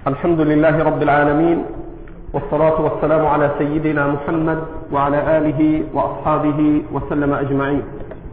الحمد لله رب العالمين، والصلاة والسلام على سيدنا محمد وعلى آله وأصحابه وسلم أجمعين.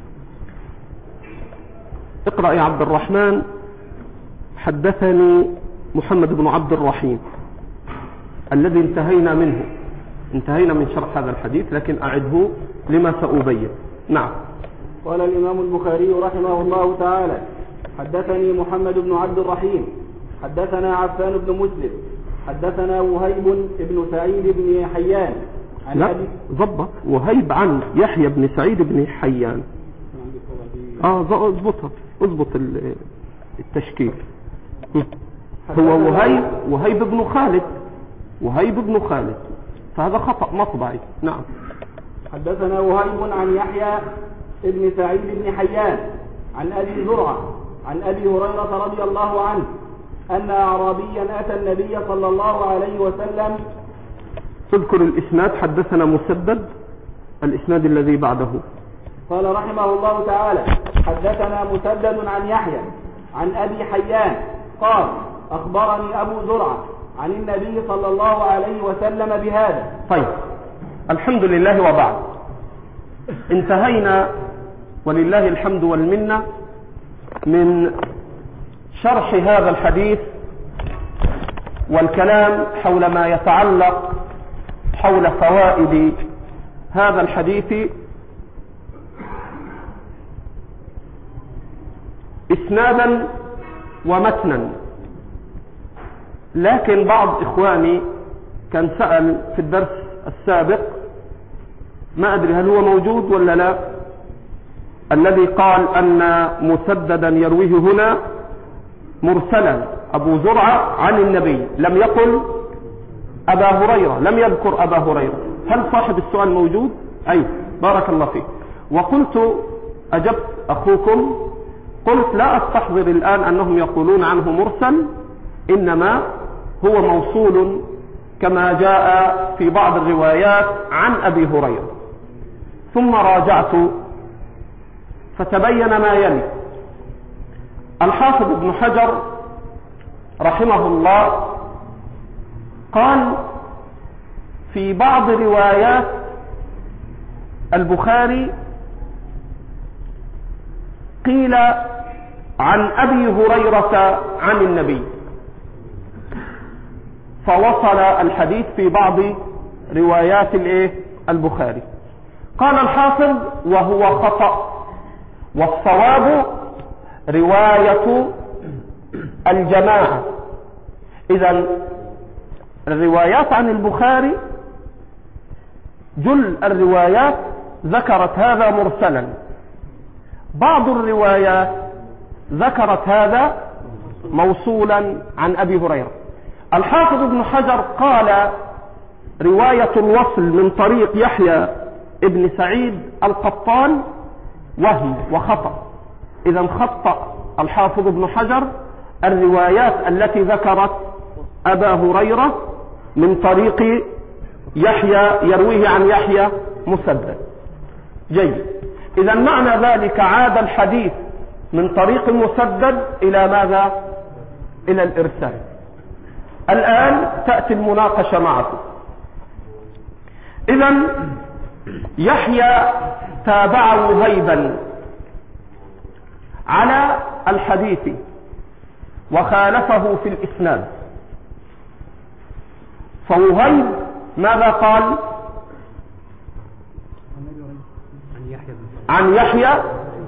اقرأ يا عبد الرحمن. حدثني محمد بن عبد الرحيم الذي انتهينا من شرح هذا الحديث، لكن أعده لما سأبين. نعم. قال الإمام البخاري رحمه الله تعالى: حدثني محمد بن عبد الرحيم حدثنا عفان بن مسلم حدثنا وهيب بن سعيد بن حيان لا ضبط وهيب عن يحيى بن سعيد بن حيان. اضبط التشكيل. هو وهيب بن خالد، فهذا خطأ مطبعي. نعم. حدثنا وهيب عن يحيى بن سعيد بن حيان عن أبي زرعة عن أبي هريرة رضي الله عنه أن أعرابيا أتى النبي صلى الله عليه وسلم. تذكر الإسناد. حدثنا مسدد، الإسناد الذي بعده. قال رحمه الله تعالى: حدثنا مسدد عن يحيى عن أبي حيان قال: أخبرني أبو زرعة عن النبي صلى الله عليه وسلم بهذا. طيب، الحمد لله وبعد. انتهينا ولله الحمد والمنة من شرح هذا الحديث والكلام حول ما يتعلق حول فوائد هذا الحديث إسنادا ومتنا. لكن بعض إخواني كان سأل في الدرس السابق، ما أدري هل هو موجود ولا لا، الذي قال أن مسددا يرويه هنا مرسلا أبو زرعة عن النبي، لم يقل أبا هريرة، لم يذكر أبا هريرة. هل صاحب السؤال موجود؟ أي بارك الله فيك. وقلت أجبت أخوكم، قلت لا أستحضر الآن أنهم يقولون عنه مرسل، إنما هو موصول كما جاء في بعض الروايات عن أبي هريرة. ثم راجعت فتبين ما يلي. الحافظ ابن حجر رحمه الله قال في بعض روايات البخاري قيل عن أبي هريرة عن النبي، فوصل الحديث في بعض روايات البخاري. قال الحافظ: وهو خطأ، والصواب رواية الجماعة. إذن الروايات عن البخاري جل الروايات ذكرت هذا مرسلا، بعض الروايات ذكرت هذا موصولا عن أبي هريرة. الحافظ ابن حجر قال رواية الوصل من طريق يحيى ابن سعيد القطان وهم وخطأ. إذا خطأ الحافظ ابن حجر الروايات التي ذكرت أبا هريرة من طريق يحيى يرويه عن يحيى مسدد. جيد. إذا معنى ذلك عاد الحديث من طريق مسدد إلى ماذا؟ إلى الإرسال. الآن تأتي المناقشة معكم. إذا يحيى تابع وهيبا على الحديث وخالفه في الإسناد، فوهيب ماذا قال؟ عن يحيى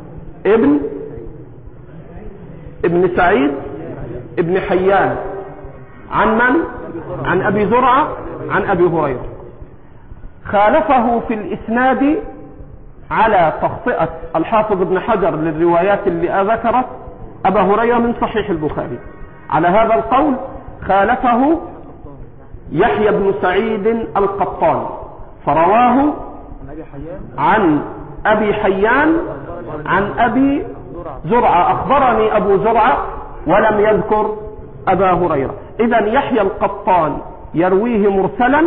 ابن سعيد ابن حيان. عن من؟ عن أبي زرعة عن أبي هريرة. خالفه في الإسناد على تخطئة الحافظ ابن حجر للروايات اللي ذكرت أبا هريرة من صحيح البخاري. على هذا القول خالفه يحيى بن سعيد القطان، فرواه عن أبي حيان عن أبي زرعة. أخبرني أبو زرعة ولم يذكر أبا هريرة. إذن يحيى القطان يرويه مرسلا،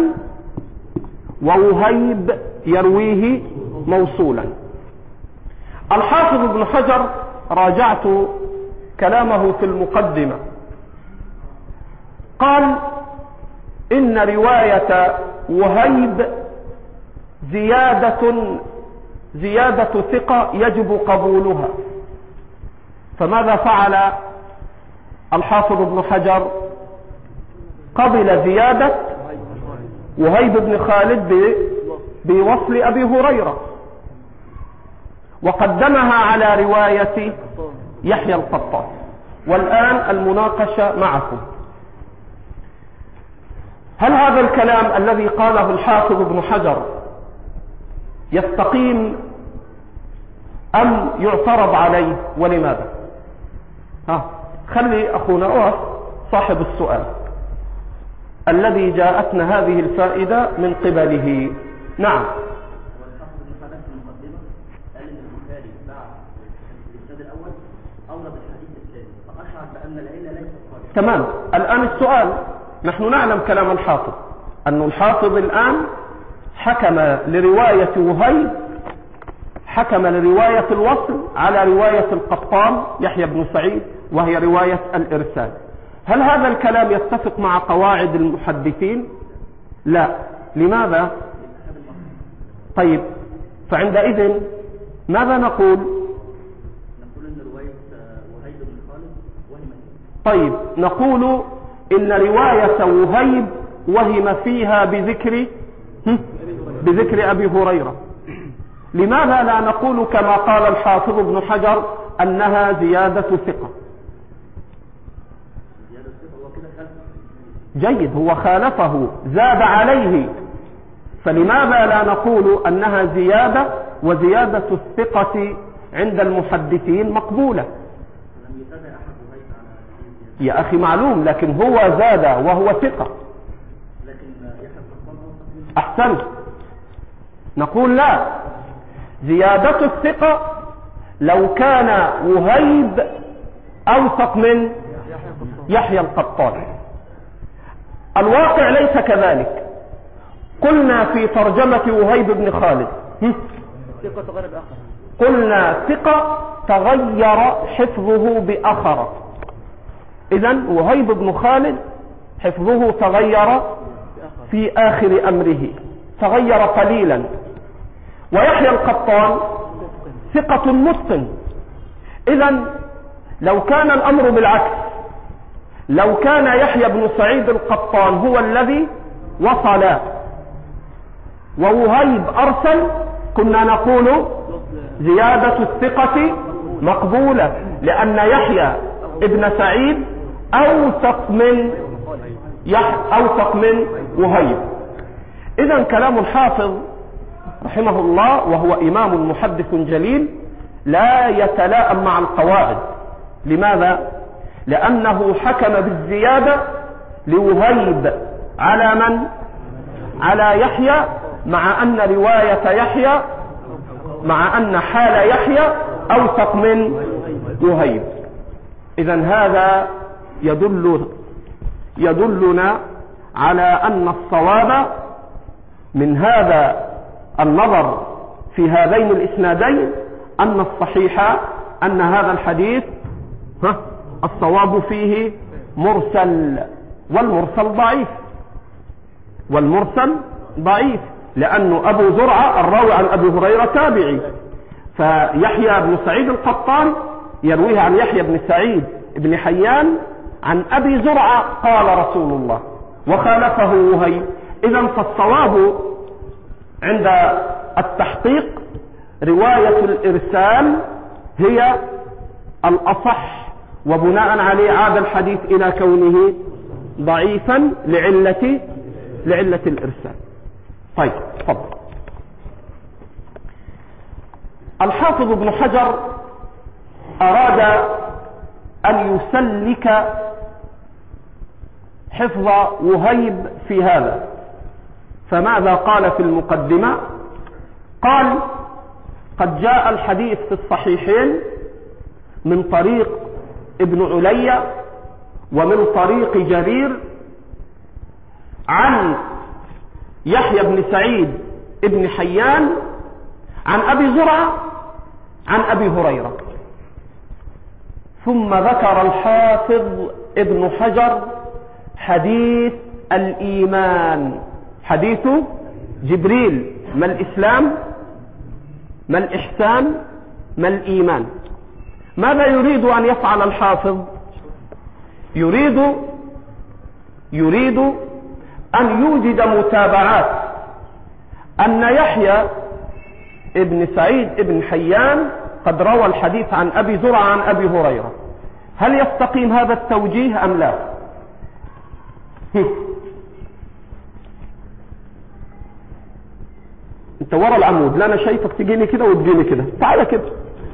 ووهيب يرويه موصولا. الحافظ ابن حجر راجعت كلامه في المقدمة قال إن رواية وهيب زيادة ثقة يجب قبولها. فماذا فعل الحافظ ابن حجر؟ قبل زيادة وهيب بن خالد بوصل أبي هريرة، وقدمها على رواية يحيى القطان. والآن المناقشة معكم. هل هذا الكلام الذي قاله الحافظ ابن حجر يستقيم أم يعترض عليه؟ ولماذا؟ خلي أخونا أوس صاحب السؤال الذي جاءتنا هذه الفائدة من قبله. نعم. تمام. الآن السؤال، نحن نعلم كلام الحافظ أن الحافظ الآن حكم لرواية وهيب، حكم لرواية الوصل على رواية القطان يحيى بن سعيد وهي رواية الإرسال. هل هذا الكلام يتفق مع قواعد المحدثين؟ لا. لماذا؟ طيب، فعندئذ ماذا نقول؟ نقول ان رواية وهيب بن خالد وهم. طيب، نقول ان رواية وهيب وهم فيها بذكر أبي هريرة. لماذا لا نقول كما قال الحافظ ابن حجر أنها زيادة ثقة؟ جيد، هو خالفه، زاد عليه، فلماذا لا نقول أنها زيادة، وزيادة الثقة عند المحدثين مقبولة؟ يا أخي معلوم، لكن هو زاد وهو ثقة. أحسنت. نقول لا، زيادة الثقة لو كان وهيب أوثق من يحيى القطان. الواقع ليس كذلك. قلنا في ترجمة وهيب بن خالد قلنا ثقة تغير حفظه بآخر. إذن وهيب بن خالد حفظه تغير في آخر أمره، تغير قليلا. ويحيى القطان ثقة متقن. إذن لو كان الأمر بالعكس، لو كان يحيى بن سعيد القطان هو الذي وصل ووهيب أرسل، كنا نقول زيادة الثقة مقبولة، لأن يحيى ابن سعيد أوثق من وهيب. إذن كلام الحافظ رحمه الله، وهو إمام محدث جليل، لا يتلائم مع القواعد. لماذا؟ لأنه حكم بالزيادة لوهيب على من؟ على يحيى، مع أن رواية يحيى، مع أن حال يحيى أوثق من وهيب. إذن هذا يدلنا على أن الصواب من هذا النظر في هذين الإسنادين أن الصحيح أن هذا الحديث الصواب فيه مرسل، والمرسل ضعيف، لأنه أبو زرعة الراوي عن أبي هريرة تابعي، فيحيى بن سعيد القطان يرويه عن يحيى بن سعيد بن حيان عن أبي زرعة قال رسول الله، وخالفه وهيب. إذن فالصواب عند التحقيق رواية الإرسال هي الأصح، وبناء عليه عاد الحديث إلى كونه ضعيفا لعلة الإرسال. طيب، تفضل. الحافظ ابن حجر أراد أن يسلك حفظ وهيب في هذا، فماذا قال في المقدمة؟ قال: قد جاء الحديث في الصحيحين من طريق ابن علي ومن طريق جرير عن يحيى بن سعيد ابن حيان عن أبي زرعة عن أبي هريرة. ثم ذكر الحافظ ابن حجر حديث الإيمان، حديث جبريل. ما الإسلام؟ ما الإحسان؟ ما الإيمان؟ ماذا يريد أن يفعل الحافظ؟ يريد أن يوجد متابعات أن يحيى ابن سعيد ابن حيان قد روى الحديث عن أبي زرعة عن أبي هريرة. هل يستقيم هذا التوجيه أم لا؟ انت ورا العمود، لا انا شايفك تجيني كده وتجيني كده، تعالى كده.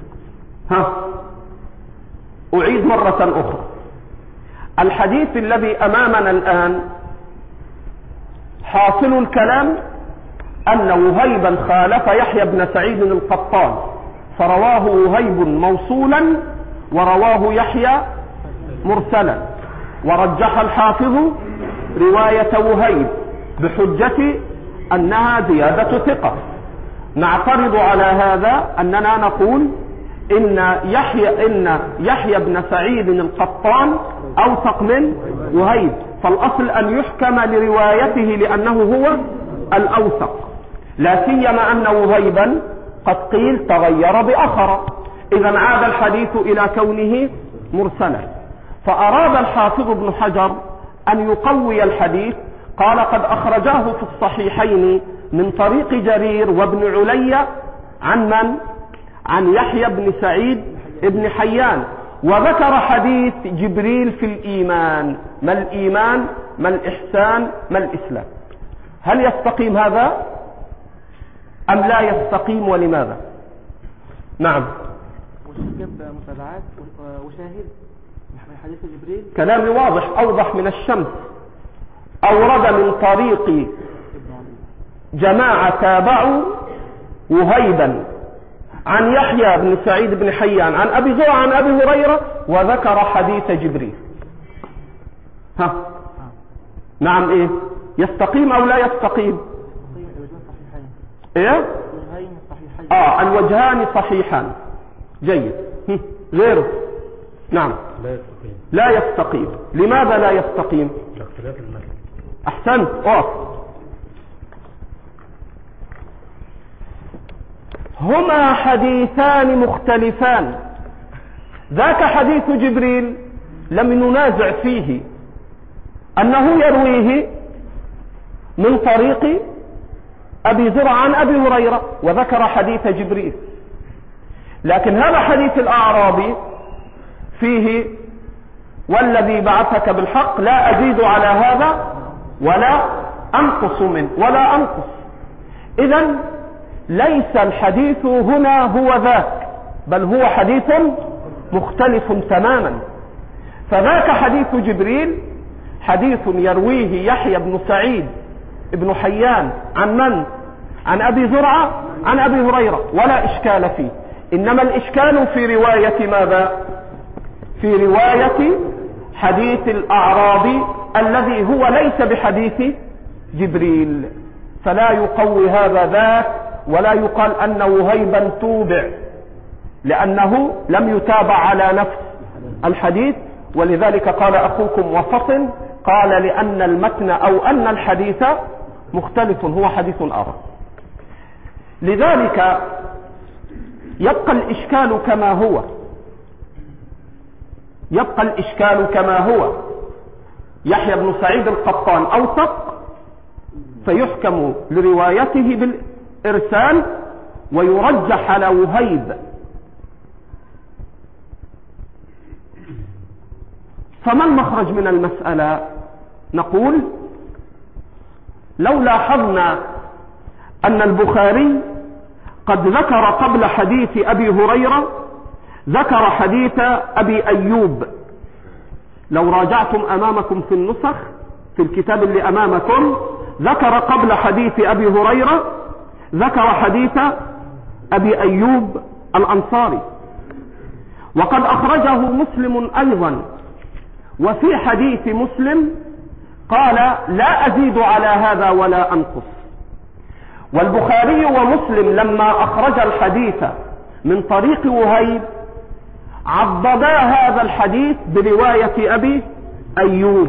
اعيد مرة اخرى. الحديث الذي امامنا الان حاصل الكلام ان وهيبا خالف يحيى بن سعيد القطان، فرواه وهيب موصولا ورواه يحيى مرسلا، ورجح الحافظ رواية وهيب بحجة أنها زيادة ثقة. نعترض على هذا أننا نقول إن يحيى بن سعيد القطان أوثق من وهيب، فالأصل أن يحكم لروايته لأنه هو الأوثق، لا سيما أن وهيبا قد قيل تغير بأخر، إذا عاد الحديث إلى كونه مرسلا. فأراد الحافظ ابن حجر أن يقوي الحديث، قال قد أخرجاه في الصحيحين من طريق جرير وابن علي عن من؟ عن يحيى بن سعيد ابن حيان، وذكر حديث جبريل في الإيمان. ما الإيمان؟ ما الإحسان؟ ما الإسلام؟ هل يستقيم هذا أم لا يستقيم، ولماذا؟ نعم. وجب متابعات وشاهد من حديث جبريل. كلامي واضح أوضح من الشمس. أورد من طريق جماعة تابعوا وهيبا عن يحيى بن سعيد بن حيان عن أبي زرعة عن أبي هريرة، وذكر حديث جبريل. نعم. إيه يستقيم أو لا يستقيم؟ إيه؟ الوجهان صحيحان. جيد. غيره؟ نعم. لا يستقيم. لماذا لا يستقيم؟ أحسنت. هما حديثان مختلفان. ذاك حديث جبريل لم ننازع فيه أنه يرويه من طريق أبي زرعة عن أبي هريرة، وذكر حديث جبريل. لكن هذا حديث الأعرابي فيه والذي بعثك بالحق لا أزيد على هذا ولا أنقص منه ولا أنقص. إذن ليس الحديث هنا هو ذاك، بل هو حديث مختلف تماما. فذاك حديث جبريل حديث يرويه يحيى بن سعيد بن حيان عن من؟ عن أبي زرعة عن أبي هريرة، ولا إشكال فيه. إنما الإشكال في رواية ماذا؟ في رواية حديث الأعرابي الذي هو ليس بحديث جبريل، فلا يقوي هذا ذاك، ولا يقال أن وهيبا توبع، لأنه لم يتابع على نفس الحديث. ولذلك قال أخوكم وفصل، قال لأن المتن أو أن الحديث مختلف، هو حديث آخر. لذلك يبقى الإشكال كما هو، يبقى الإشكال كما هو. يحيى بن سعيد القطان أوثق، فيحكم لروايته بالإرسال ويرجح على وهيب. فما المخرج من المسألة؟ نقول لو لاحظنا أن البخاري قد ذكر قبل حديث أبي هريرة ذكر حديث أبي أيوب. لو راجعتم أمامكم في النسخ في الكتاب اللي أمامكم، ذكر قبل حديث أبي هريرة ذكر حديث أبي أيوب الأنصاري، وقد أخرجه مسلم أيضا. وفي حديث مسلم قال لا أزيد على هذا ولا أنقص. والبخاري ومسلم لما أخرج الحديث من طريق وهيب عضدا هذا الحديث برواية أبي أيوب،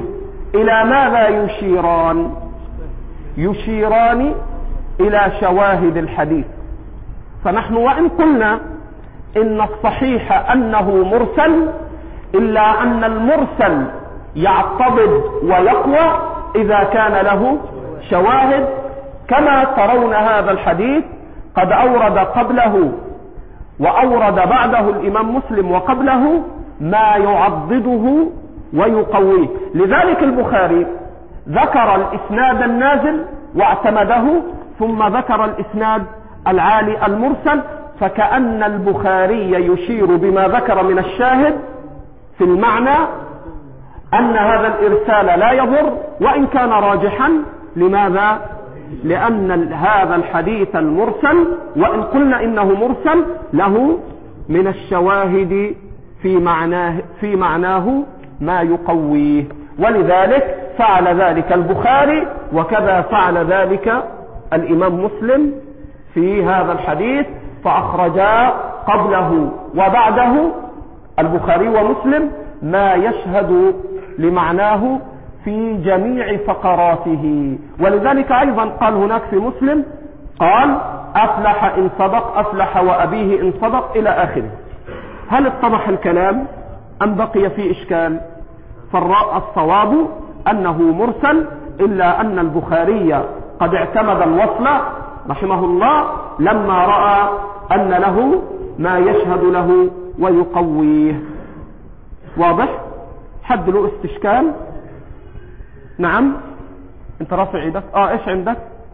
إلى ماذا يشيران؟ يشيران إلى شواهد الحديث. فنحن وإن قلنا إن الصحيح أنه مرسل، إلا أن المرسل يعتضد ويقوى إذا كان له شواهد، كما ترون هذا الحديث قد أورد قبله وأورد بعده الإمام مسلم وقبله ما يعضده ويقويه. لذلك البخاري ذكر الإسناد النازل واعتمده، ثم ذكر الإسناد العالي المرسل، فكأن البخاري يشير بما ذكر من الشاهد في المعنى أن هذا الإرسال لا يضر وإن كان راجحا. لماذا؟ لأن هذا الحديث المرسل وإن قلنا إنه مرسل له من الشواهد في معناه ما يقويه، ولذلك فعل ذلك البخاري، وكذا فعل ذلك الإمام مسلم في هذا الحديث، فأخرجا قبله وبعده البخاري ومسلم ما يشهد لمعناه في جميع فقراته. ولذلك أيضا قال هناك في مسلم قال أفلح إن صدق، أفلح وأبيه إن صدق، إلى آخره. هل اتضح الكلام أم بقي في إشكال؟ فالصواب أنه مرسل، إلا أن البخاري قد اعتمد الوصل رحمه الله لما رأى أن له ما يشهد له ويقويه. واضح؟ حد له استشكال؟ نعم. انت رافع ايدك؟ ايش عندك؟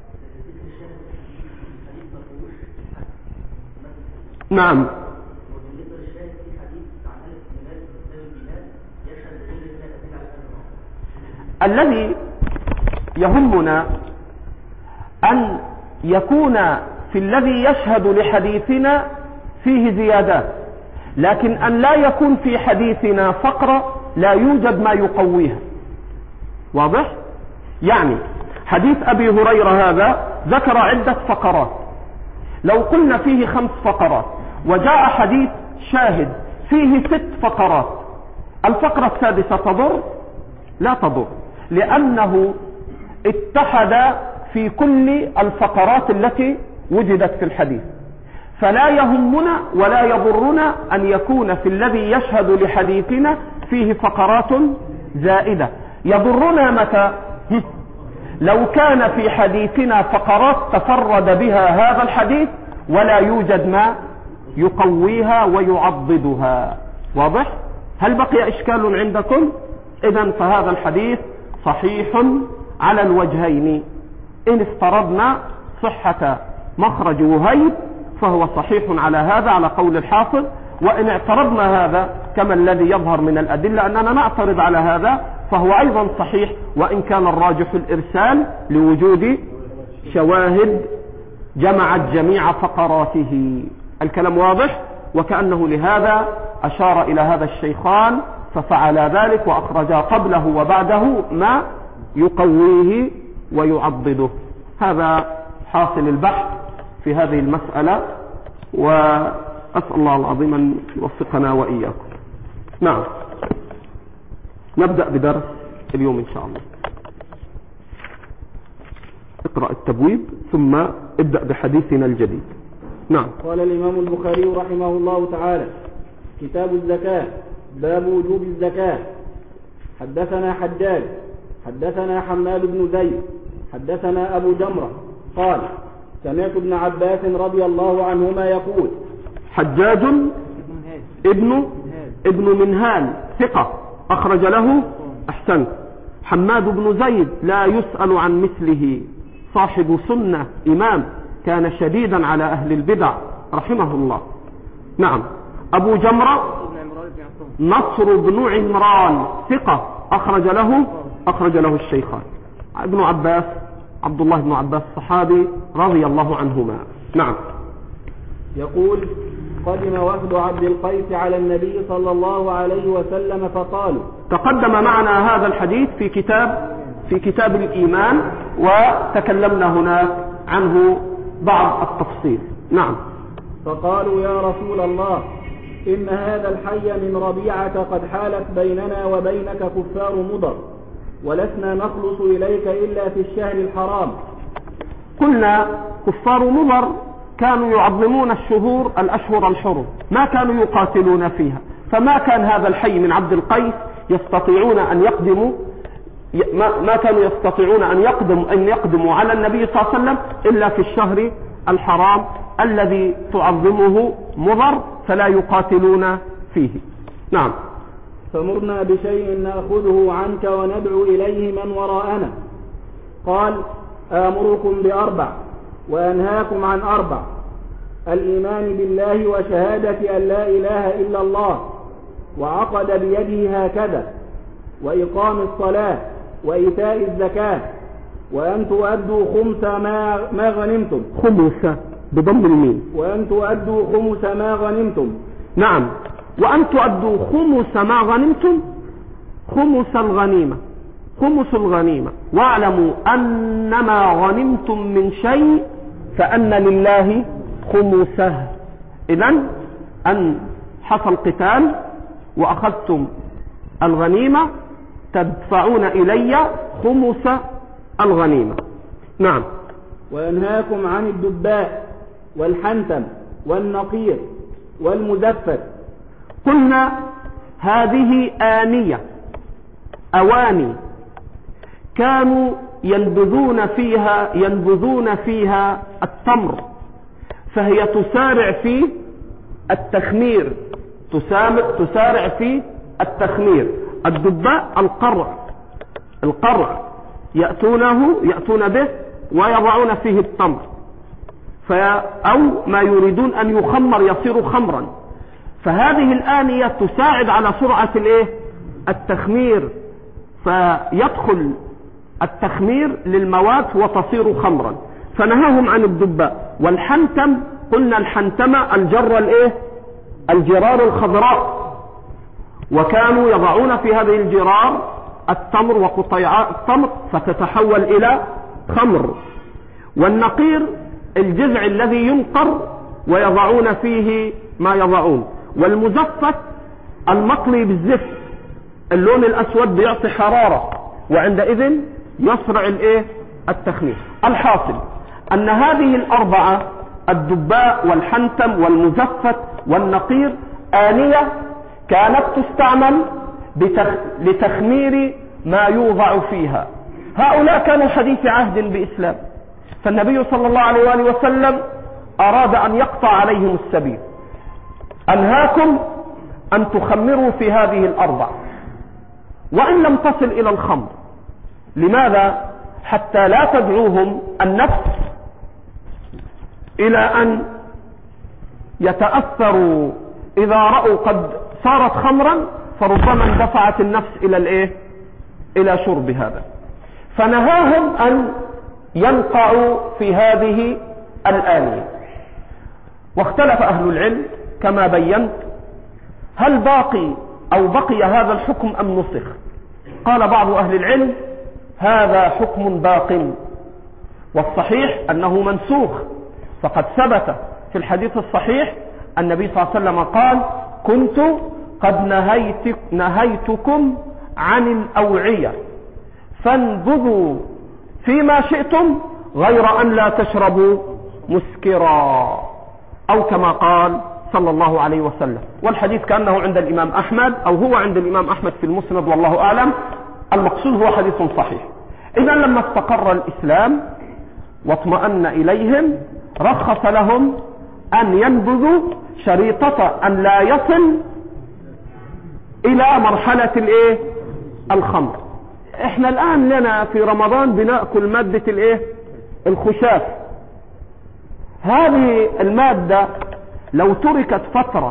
نعم. الذي يهمنا أن يكون في الذي يشهد لحديثنا فيه زيادات، لكن أن لا يكون في حديثنا فقرة لا يوجد ما يقويها. واضح؟ يعني حديث أبي هريرة هذا ذكر عدة فقرات، لو قلنا فيه 5 فقرات وجاء حديث شاهد فيه 6 فقرات، الفقرة السادسة تضر؟ لا تضر، لأنه اتحد في كل الفقرات التي وجدت في الحديث. فلا يهمنا ولا يضرنا أن يكون في الذي يشهد لحديثنا فيه فقرات زائدة. يضرنا متى؟ لو كان في حديثنا فقرات تفرد بها هذا الحديث ولا يوجد ما يقويها ويعضدها. واضح؟ هل بقي إشكال عندكم؟ إذن فهذا الحديث صحيح على الوجهين. إن افترضنا صحة مخرج وهيب فهو صحيح على هذا على قول الحافظ، وإن اعترضنا هذا كما الذي يظهر من الأدلة أننا نعترض على هذا فهو أيضا صحيح، وإن كان الراجح الإرسال لوجود شواهد جمعت جميع فقراته. الكلام واضح؟ وكأنه لهذا أشار إلى هذا الشيخان ففعل ذلك وأخرجا قبله وبعده ما يقويه ويعضده. هذا حاصل البحث في هذه المسألة، وأسأل الله العظيم أن يوفقنا وإياكم. نعم، نبدأ بدرس اليوم إن شاء الله. اقرأ التبويب ثم ابدأ بحديثنا الجديد. نعم. قال الإمام البخاري رحمه الله تعالى: كتاب الزكاة، باب وجوب الزكاة. حدثنا حجاج حدثنا حماد بن زيد حدثنا أبو جمرة قال: سمعت ابن عباس رضي الله عنهما يقول. حجاج ابن منهال ثقة أخرج له أحسنت. حماد بن زيد لا يسأل عن مثله، صاحب سنة إمام كان شديدا على أهل البدع رحمه الله. نعم. أبو جمرة نصر بن عمران ثقة أخرج له الشيخان. ابن عباس عبد الله بن عباس الصحابي رضي الله عنهما. نعم. يقول: قدم وفد عبد القيس على النبي صلى الله عليه وسلم فقالوا. تقدم معنا هذا الحديث في كتاب الإيمان، وتكلمنا هناك عنه بعض التفصيل. نعم. فقالوا: يا رسول الله، إن هذا الحي من ربيعة قد حالت بيننا وبينك كفار مضر، ولسنا نخلص إليك إلا في الشهر الحرام. قلنا كفار مضر كانوا يعظمون الأشهر الحرم، ما كانوا يقاتلون فيها، فما كان هذا الحي من عبد القيس يستطيعون أن يقدموا، ما كانوا يستطيعون أن يقدموا على النبي صلى الله عليه وسلم إلا في الشهر الحرام الذي تعظمه مضر، فلا يقاتلون فيه. نعم. فمرنا بشيء نأخذه عنك وندعو إليه من وراءنا. قال: آمركم ب4 وأنهاكم عن 4: الإيمان بالله وشهادة أن لا إله إلا الله، وعقد بيده هكذا، وإقام الصلاة، وإيتاء الزكاة، وأن تؤدوا خمس ما غنمتم. خمس بضم الميم. وأن تؤدوا خمس ما غنمتم. نعم. وأن تؤدوا خمس ما غنمتم، خمس الغنيمة، خمس الغنيمة. واعلموا أنما غنمتم من شيء فأن لله خمسه. إذن أن حصل قتال وأخذتم الغنيمة تدفعون إلي خمس الغنيمة. نعم. وينهاكم عن الدباء والحنتم والنقير والمزفت. قلنا هذه آنية، أواني كانوا ينبذون فيها التمر، فهي تسارع في التخمير، تسارع في التخمير. الدباء القرع يأتون به ويضعون فيه التمر، أو ما يريدون أن يخمر يصير خمرا، فهذه الآنية تساعد على سرعة التخمير، فيدخل التخمير للمواد وتصير خمرا، فنهاهم عن الدباء. والحنتم قلنا الحنتمة الجرار الخضراء، وكانوا يضعون في هذه الجرار التمر وقطيعات التمر فتتحول إلى خمر. والنقير الجذع الذي ينقر ويضعون فيه ما يضعون. والمزفت المقلي بالزفت، اللون الأسود بيعطي حرارة وعندئذ يسرع التخمير. الحاصل أن هذه ال4 الدباء والحنتم والمزفت والنقير آنية كانت تستعمل لتخمير ما يوضع فيها. هؤلاء كانوا حديث عهد بإسلام، فالنبي صلى الله عليه وآله وسلم أراد أن يقطع عليهم السبيل. أنهاكم أن تخمروا في هذه ال4 وإن لم تصل إلى الخمر. لماذا؟ حتى لا تدعوهم النفس إلى أن يتأثروا إذا رأوا قد صارت خمرا، فربما اندفعت النفس إلى شرب هذا. فنهاهم أن ينقعوا في هذه الآنية. واختلف أهل العلم كما بينت، هل بقي هذا الحكم أم نسخ؟ قال بعض أهل العلم هذا حكم باق، والصحيح أنه منسوخ، فقد ثبت في الحديث الصحيح النبي صلى الله عليه وسلم قال: كنت قد نهيتكم عن الأوعية فانبذوا فيما شئتم غير أن لا تشربوا مسكرا، أو كما قال صلى الله عليه وسلم. والحديث كأنه عند الإمام أحمد، أو هو عند الإمام أحمد في المسند، والله أعلم. المقصود هو حديث صحيح. إذا لما استقر الإسلام واطمأن إليهم رخص لهم أن ينبذوا شريطة أن لا يصل إلى مرحلة الخمر. احنا الآن لنا في رمضان بنأكل مادة الخشاف. هذه المادة لو تركت فترة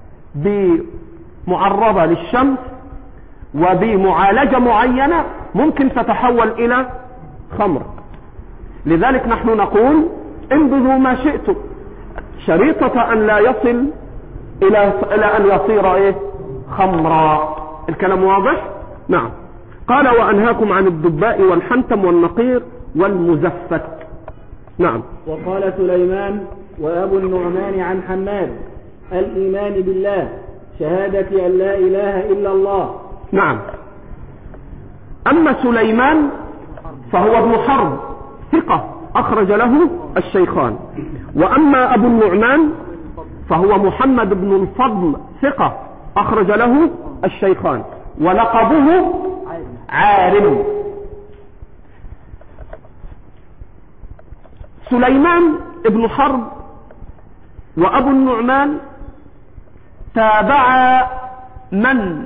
بمعرضة للشمس وبمعالجة معينة ممكن تتحول إلى خمر. لذلك نحن نقول انبذوا ما شئتم، شريطة أن لا يصل إلى أن يصير خمرا. الكلام واضح؟ نعم. قال: وأنهاكم عن الدباء والحنتم والنقير والمزفت. نعم. وقال سليمان وأبو النعمان عن حماد: الإيمان بالله، شهادة أن لا إله إلا الله. نعم. أما سليمان فهو ابن حرب ثقة أخرج له الشيخان. وأما أبو النعمان فهو محمد بن الفضل ثقة أخرج له الشيخان، ولقبه عارم. سليمان ابن حرب وأبو النعمان تابعا من؟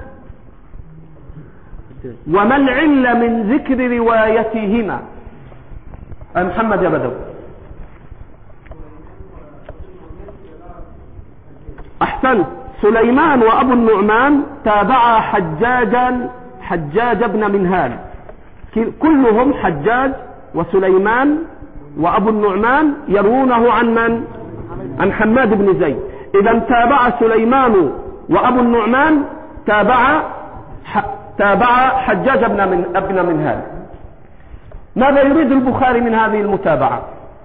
وما العلة من ذكر روايتهما؟ محمد يا بدوي. أحسنت. سليمان وأبو النعمان تابعا حجاج بن منهال، كلهم حجاج وسليمان وأبو النعمان يروونه عن من؟ عن حماد بن زيد. إذا تابع سليمان وأبو النعمان تابع حجاج بن منهال. ماذا يريد البخاري من هذه المتابعة؟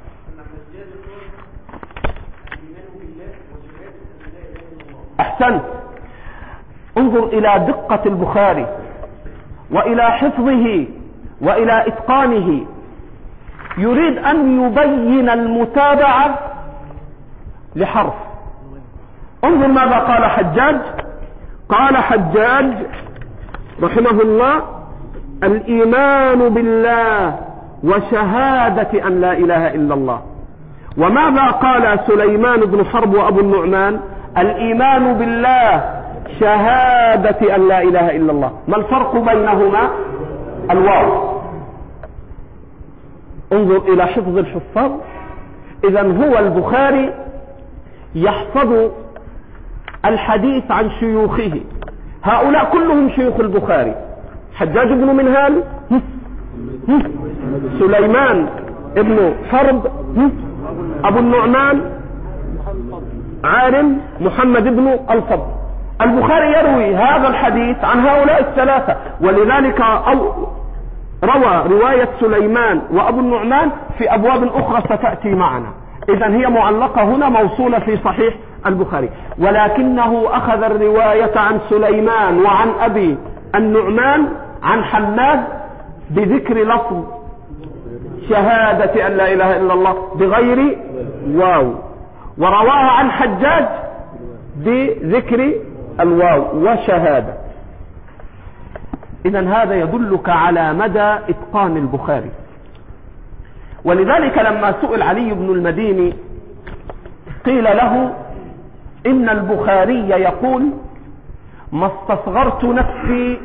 أحسنت. انظر إلى دقة البخاري وإلى حفظه وإلى إتقانه. يريد أن يبين المتابعة لحرف. انظر ماذا قال حجاج. قال حجاج رحمه الله: الإيمان بالله وشهادة أن لا إله إلا الله. وماذا قال سليمان بن حرب وأبو النعمان؟ الإيمان بالله شهادة أن لا إله إلا الله. ما الفرق بينهما؟ الواو. انظر إلى حفظ الحفاظ. إذا هو البخاري يحفظ الحديث عن شيوخه. هؤلاء كلهم شيوخ البخاري: حجاج بن منهال، سليمان ابن حرب، أبو النعمان، عارم، محمد بن الفضل. البخاري يروي هذا الحديث عن هؤلاء الثلاثة، ولذلك روى رواية سليمان وأبو النعمان في أبواب أخرى ستأتي معنا. إذن هي معلقة هنا موصولة في صحيح البخاري، ولكنه أخذ الرواية عن سليمان وعن أبي النعمان عن حماد بذكر لفظ شهادة أن لا إله إلا الله بغير واو، ورواها عن حجاج بذكر الواو وشهادة. إذن هذا يدلك على مدى إتقان البخاري. ولذلك لما سئل علي بن المديني قيل له: إن البخاري يقول: ما استصغرت نفسي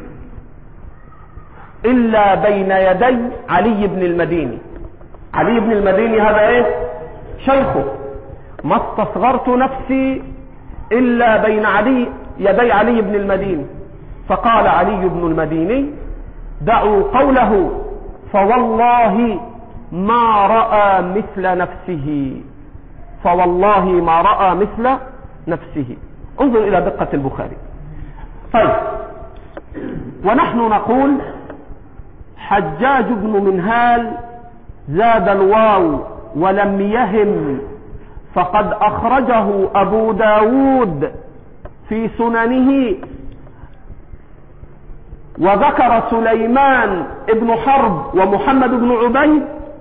إلا بين يدي علي بن المديني. علي بن المديني هذا إيه؟ شيخه. ما استصغرت نفسي إلا بين يدي علي بن المديني. فقال علي بن المديني: دعوا قوله فوالله ما رأى مثل نفسه. فوالله ما رأى مثل نفسه. انظر إلى دقة البخاري. طيب، ونحن نقول حجاج بن منهال زاد الواو ولم يهم، فقد أخرجه أبو داود في سننه، وذكر سليمان ابن حرب ومحمد بن عبيد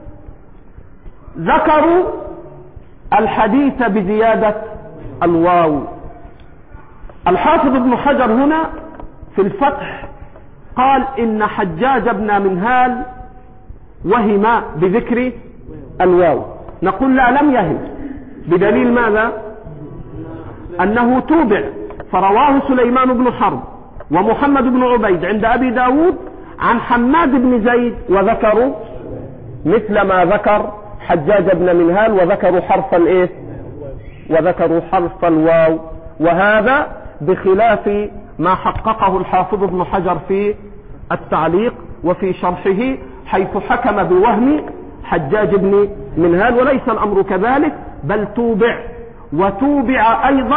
ذكروا الحديث بزيادة الواو. الحافظ ابن حجر هنا في الفتح قال: إن حجاج بن منهال وهم بذكر الواو. نقول: لا، لم يهم. بدليل ماذا؟ أنه توبع، فرواه سليمان بن حرب ومحمد بن عبيد عند أبي داود عن حماد بن زيد، وذكروا مثل ما ذكر حجاج بن منهال، وذكروا حرف الايه؟ وذكروا حرف الواو. وهذا بخلاف ما حققه الحافظ ابن حجر في التعليق وفي شرحه، حيث حكم بوهم حجاج بن منهال، وليس الأمر كذلك، بل توبع. وتوبع أيضا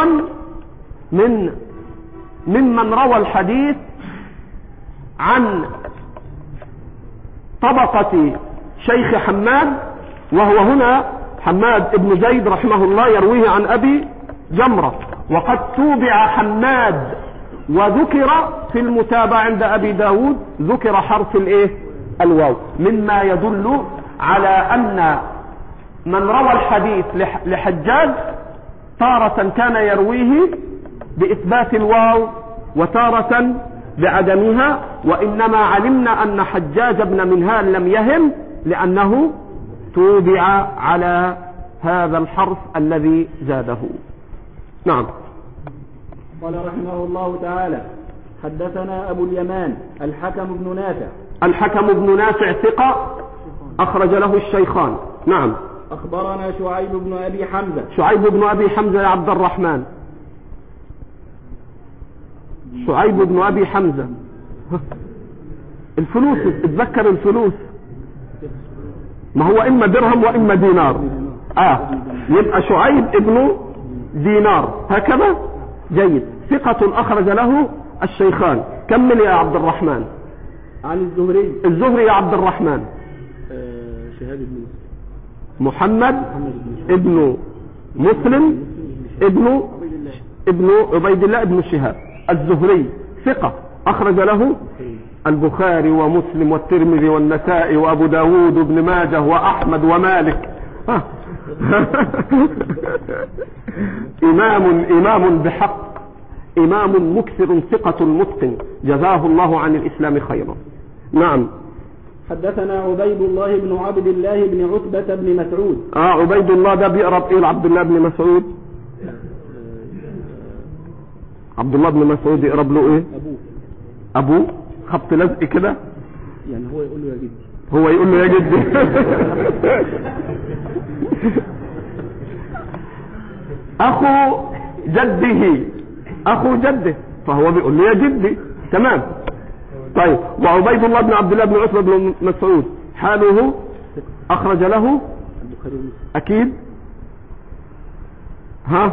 ممن روى الحديث عن طبقة شيخ حماد، وهو هنا حماد بن زيد رحمه الله يرويه عن أبي جمرة. وقد توبع حماد وذكر في المتابعة عند أبي داود ذكر حرف الايه الواو، مما يدل على أن من روى الحديث لحجاج تارة كان يرويه بإثبات الواو وتارة بعدمها، وإنما علمنا أن حجاج بن منهال لم يهم لأنه توبع على هذا الحرف الذي زاده. نعم. قال رحمه الله تعالى: حدثنا أبو اليمان الحكم بن نافع. الحكم بن نافع ثقة أخرج له الشيخان. نعم. أخبرنا شعيب بن أبي حمزة. شعيب بن أبي حمزة يا عبد الرحمن، شعيب بن أبي حمزة. الفلوس، اتذكر الفلوس، ما هو إما درهم وإما دينار. يبقى شعيب ابن دينار هكذا. جيد. ثقة أخرج له الشيخان. كمل يا عبد الرحمن. عن الزهري. الزهري يا عبد الرحمن. شهاب بن محمد ابن مسلم ابن عبيد الله ابن شهاب الزهري ثقة أخرج له البخاري ومسلم والترمذي والنسائي وأبو داود وابن ماجه وأحمد ومالك. إمام بحق، إمام مكثر ثقة متقن، جزاه الله عن الإسلام خيرا. نعم. حدثنا عبيد الله بن عبد الله بن عتبة بن مسعود. عبيد الله ده بيقرب إلى عبد الله بن مسعود. عبد الله بن مسعود يقرب له إيه؟ أبوه خبط لزق كده، يعني هو يقول له يا جدي. هو يقول له يا جدي. أخو جده فهو بيقول له يا جدي. تمام. طيب. وعبيد الله بن عبد الله بن عتبة بن مسعود حاله أخرج له أكيد. ها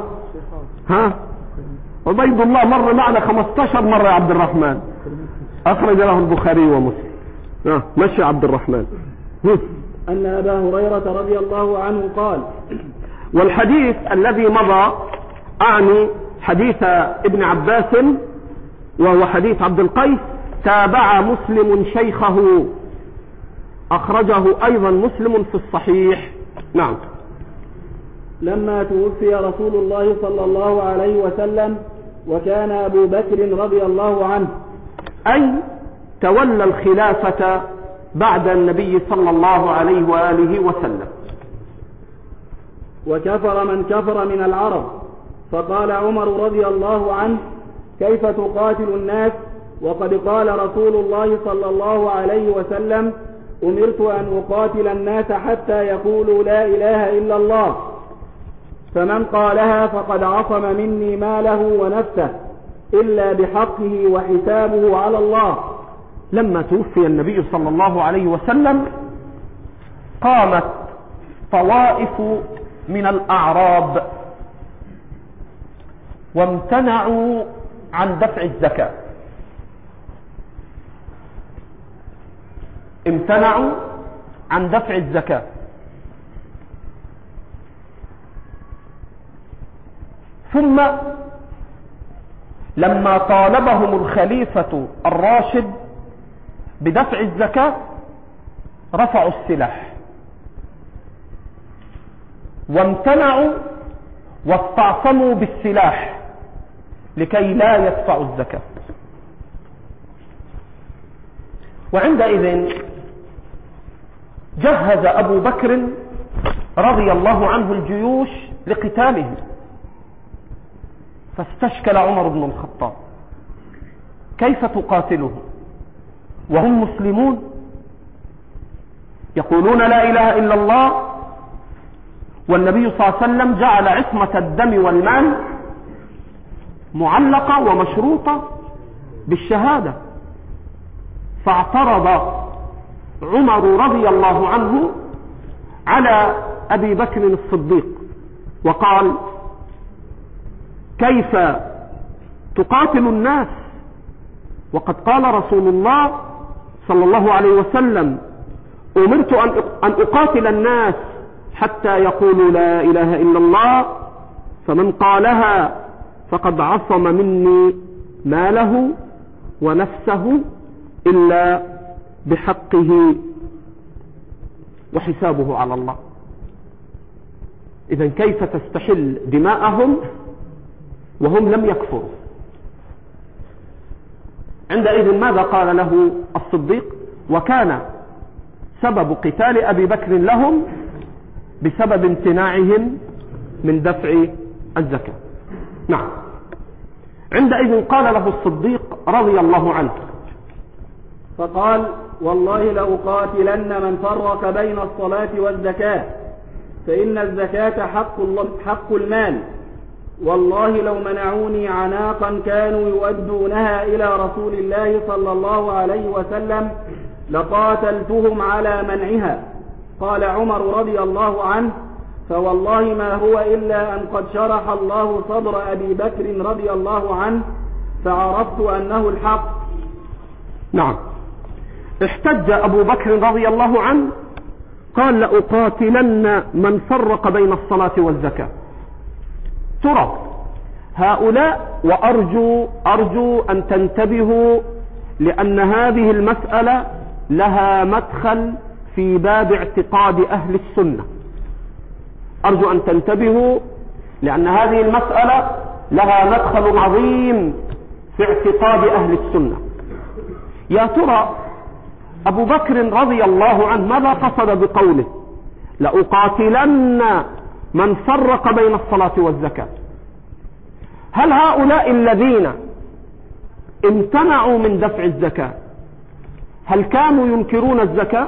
عبيد الله مر معنا 15 مرة يا عبد الرحمن، أخرج له البخاري ومسلم. مشي عبد الرحمن. أن أبا هريرة رضي الله عنه قال. والحديث الذي مضى أعني حديث ابن عباس وهو حديث عبد القيس، تابع مسلم شيخه، أخرجه أيضا مسلم في الصحيح. نعم. لما توفي رسول الله صلى الله عليه وسلم وكان أبو بكر رضي الله عنه، أي تولى الخلافة بعد النبي صلى الله عليه وآله وسلم. وكفر من كفر من العرب، فقال عمر رضي الله عنه: كيف تقاتل الناس وقد قال رسول الله صلى الله عليه وسلم: أمرت أن أقاتل الناس حتى يقولوا لا إله إلا الله، فمن قالها فقد عصم مني ماله ونفسه إلا بحقه وحسابه على الله. لما توفي النبي صلى الله عليه وسلم قامت طوائف من الأعراب وامتنعوا عن دفع الزكاة، امتنعوا عن دفع الزكاة. ثم لما طالبهم الخليفة الراشد بدفع الزكاة رفعوا السلاح وامتنعوا واستعصموا بالسلاح لكي لا يدفعوا الزكاة. وعندئذ جهز أبو بكر رضي الله عنه الجيوش لقتالهم، فاستشكل عمر بن الخطاب: كيف تقاتلهم وهم مسلمون يقولون لا إله إلا الله، والنبي صلى الله عليه وسلم جعل عصمة الدم والمال معلقة ومشروطة بالشهادة. فاعترض عمر رضي الله عنه على أبي بكر الصديق وقال: كيف تقاتل الناس وقد قال رسول الله صلى الله عليه وسلم: أمرت أن أقاتل الناس حتى يقولوا لا إله إلا الله، فمن قالها فقد عصم مني ماله ونفسه إلا بحقه وحسابه على الله. إذن كيف تستحل دماءهم وهم لم يكفروا؟ عندئذ ماذا قال له الصديق؟ وكان سبب قتال أبي بكر لهم بسبب امتناعهم من دفع الزكاة. نعم. عندئذ قال له الصديق رضي الله عنه، فقال: والله لأقاتلن من فرق بين الصلاة والزكاة، فإن الزكاة حق المال، والله لو منعوني عناقا كانوا يؤدونها إلى رسول الله صلى الله عليه وسلم لقاتلتهم على منعها. قال عمر رضي الله عنه: فوالله ما هو إلا أن قد شرح الله صدر أبي بكر رضي الله عنه فعرفت أنه الحق. نعم. احتج أبو بكر رضي الله عنه قال: لأقاتلن من فرق بين الصلاة والزكاة. ترى هؤلاء، وأرجو أن تنتبهوا، لأن هذه المسألة لها مدخل في باب اعتقاد أهل السنة. أرجو أن تنتبهوا، لأن هذه المسألة لها مدخل عظيم في اعتقاد أهل السنة. يا ترى أبو بكر رضي الله عنه ماذا قصد بقوله لأقاتلن من فرق بين الصلاة والزكاة؟ هل هؤلاء الذين امتنعوا من دفع الزكاة هل كانوا ينكرون الزكاة؟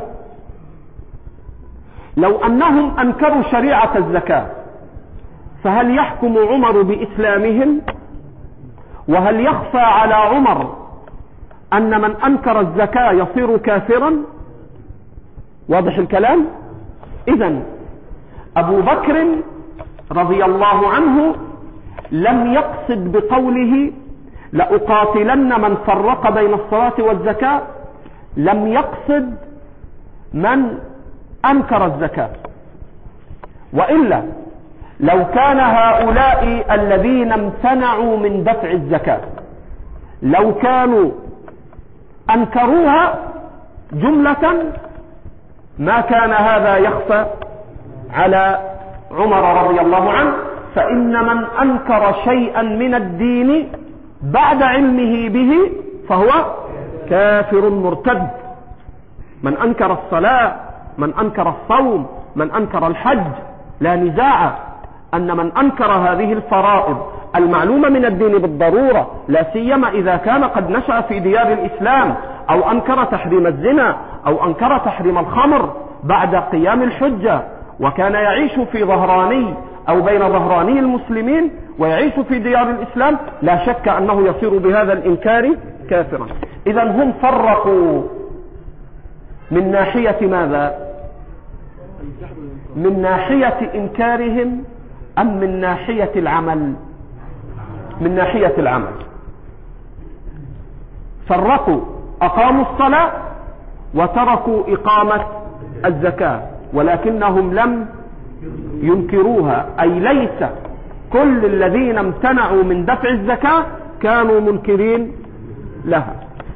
لو أنهم أنكروا شريعة الزكاة فهل يحكم عمر بإسلامهم؟ وهل يخفى على عمر أن من أنكر الزكاة يصير كافرا؟ واضح الكلام؟ إذن أبو بكر رضي الله عنه لم يقصد بقوله لأقاتلن من فرق بين الصلاة والزكاة، لم يقصد من أنكر الزكاة. وإلا لو كان هؤلاء الذين امتنعوا من دفع الزكاة لو كانوا أنكروها جملة ما كان هذا يخفى على عمر رضي الله عنه. فإن من أنكر شيئا من الدين بعد علمه به فهو كافر مرتد. من أنكر الصلاة، من أنكر الصوم، من أنكر الحج، لا نزاع أن من أنكر هذه الفرائض المعلومة من الدين بالضرورة، لا سيما إذا كان قد نشأ في ديار الإسلام، أو أنكر تحريم الزنا، أو أنكر تحريم الخمر بعد قيام الحجة، وكان يعيش في ظهراني أو بين ظهراني المسلمين ويعيش في ديار الإسلام، لا شك أنه يصير بهذا الإنكار كافرا. إذا هم فرقوا من ناحية ماذا؟ من ناحية إنكارهم أم من ناحية العمل؟ من ناحية العمل. فرقوا، أقاموا الصلاة وتركوا إقامة الزكاة، ولكنهم لم ينكروها. أي ليس كل الذين امتنعوا من دفع الزكاة كانوا منكرين لها.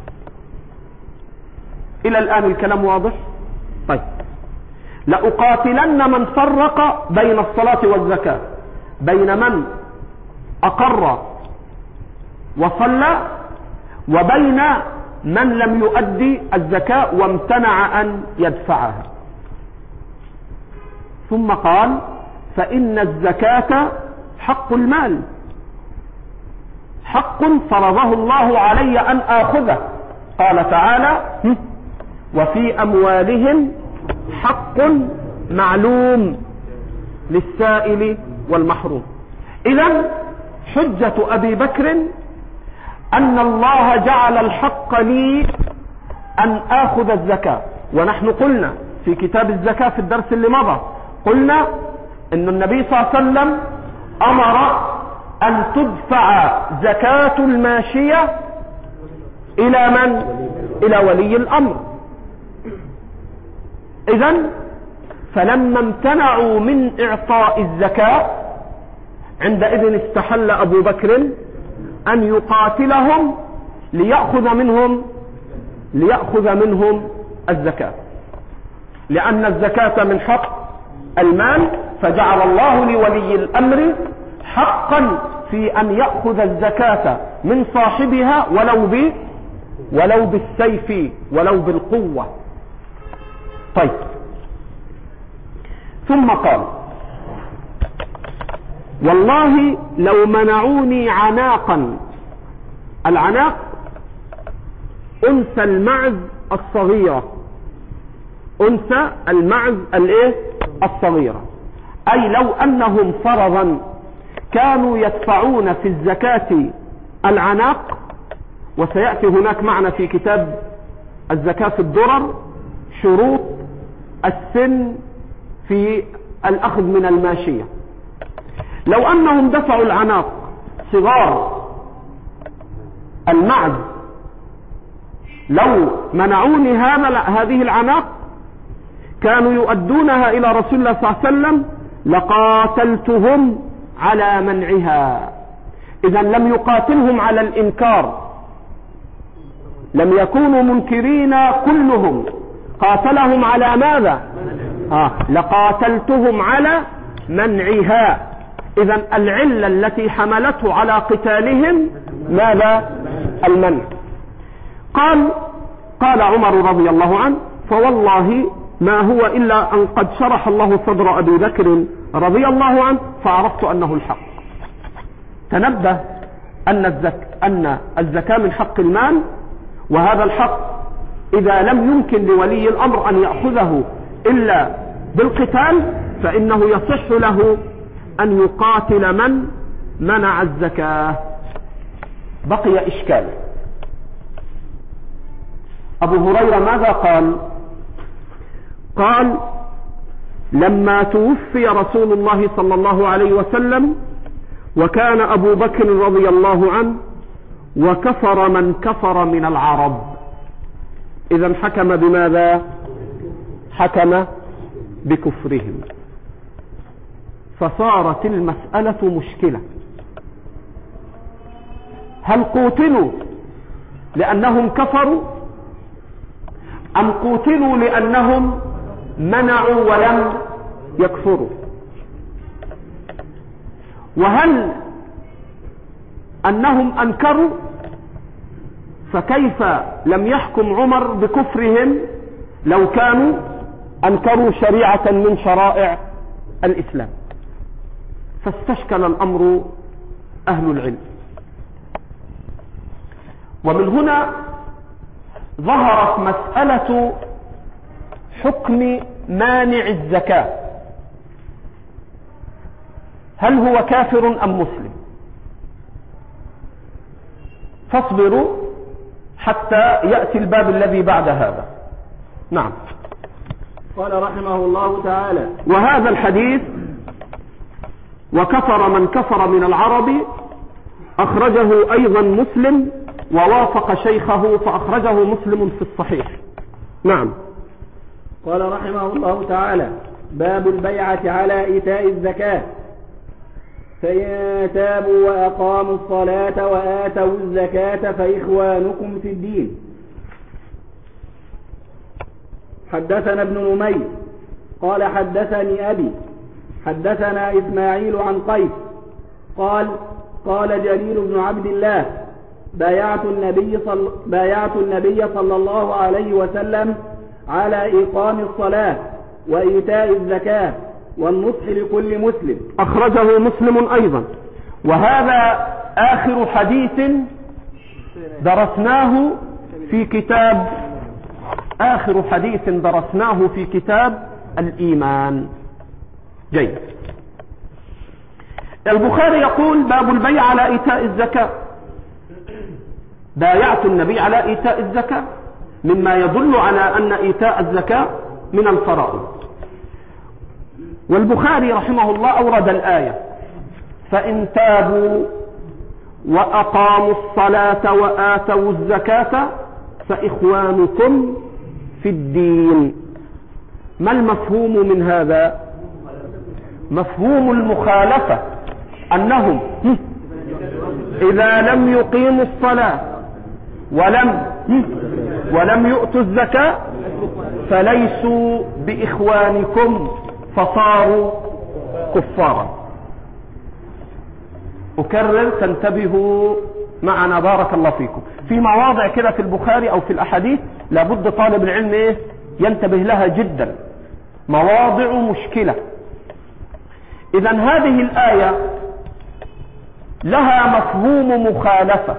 إلى الآن الكلام واضح؟ طيب، لأقاتلن من فرق بين الصلاة والزكاة، بين من أقر وصلى وبين من لم يؤدي الزكاة وامتنع أن يدفعها. ثم قال: فإن الزكاة حق المال، حق فرضه الله علي أن آخذه. قال تعالى: وفي أموالهم حق معلوم للسائل والمحروم. إذن حجة أبي بكر أن الله جعل الحق لي أن آخذ الزكاة. ونحن قلنا في كتاب الزكاة في الدرس اللي مضى، قلنا أن النبي صلى الله عليه وسلم أمر أن تدفع زكاة الماشية إلى من؟ إلى ولي الأمر. إذن فلما امتنعوا من إعطاء الزكاة عندئذ استحل أبو بكر أن يقاتلهم ليأخذ منهم الزكاة، لأن الزكاة من حق المال، فجعل الله لولي الأمر حقا في أن يأخذ الزكاة من صاحبها ولو بالسيف ولو بالقوة. طيب، ثم قال: والله لو منعوني عناقا. العناق أنثى المعز الصغيرة، أنثى المعز الصغيرة، أي لو أنهم فرضا كانوا يدفعون في الزكاة العناق، وسيأتي هناك معنى في كتاب الزكاة في الدرر شروط السن في الأخذ من الماشية. لو أنهم دفعوا العناق صغار المعز، لو منعوني هذه العناق كانوا يؤدونها إلى رسول الله صلى الله عليه وسلم لقاتلتهم على منعها. إذا لم يقاتلهم على الإنكار، لم يكونوا منكرين كلهم، قاتلهم على ماذا؟ لقاتلتهم على منعها. إذا العلة التي حملته على قتالهم ماذا؟ المنع. قال عمر رضي الله عنه: فوالله ما هو إلا أن قد شرح الله صدر أبي بكر رضي الله عنه فعرفت أنه الحق. تنبه أن الزكاة من حق المال، وهذا الحق إذا لم يمكن لولي الأمر أن يأخذه إلا بالقتال فإنه يصح له أن يقاتل من منع الزكاة. بقي إشكال. أبو هريرة ماذا قال: لما توفي رسول الله صلى الله عليه وسلم وكان أبو بكر رضي الله عنه وكفر من كفر من العرب. إذا حكم بماذا؟ حكم بكفرهم. فصارت المسألة مشكلة. هل قوتلوا لأنهم كفروا أم قوتلوا لأنهم منعوا ولم يكفروا؟ وهل أنهم أنكروا فكيف لم يحكم عمر بكفرهم لو كانوا أنكروا شريعة من شرائع الإسلام؟ فاستشكل الأمر أهل العلم. ومن هنا ظهرت مسألة حكم مانع الزكاة، هل هو كافر أم مسلم؟ فاصبروا حتى يأتي الباب الذي بعد هذا. نعم. قال رحمه الله تعالى: وهذا الحديث وكفر من كفر من العرب أخرجه أيضا مسلم ووافق شيخه فأخرجه مسلم في الصحيح. نعم. قال رحمه الله تعالى: باب البيعة على إيتاء الزكاة. فإن تابوا وأقاموا الصلاة وآتوا الزكاة فإخوانكم في الدين. حدثنا ابن نمير قال حدثني أبي حدثنا إسماعيل عن قيس قال جرير بن عبد الله: بايعت النبي صلى الله عليه وسلم على إقام الصلاة وإيتاء الزكاة والنصح لكل مسلم. أخرجه مسلم أيضا. وهذا آخر حديث درسناه في كتاب الإيمان. جيد. البخاري يقول: باب البيع على إيتاء الزكاة. بايعت النبي على إيتاء الزكاة، مما يدل على أن إيتاء الزكاة من الفرائض. والبخاري رحمه الله أورد الآية: فإن تابوا وأقاموا الصلاة وآتوا الزكاة فإخوانكم في الدين. ما المفهوم من هذا؟ مفهوم المخالفة أنهم إذا لم يقيموا الصلاة ولم يؤتوا الزكاة فليسوا بإخوانكم فصاروا كفارا. أكرر تنتبهوا معنا بارك الله فيكم. في مواضع كده في البخاري أو في الأحاديث لابد طالب العلم ينتبه لها جدا، مواضع مشكلة. إذن هذه الآية لها مفهوم مخالفة.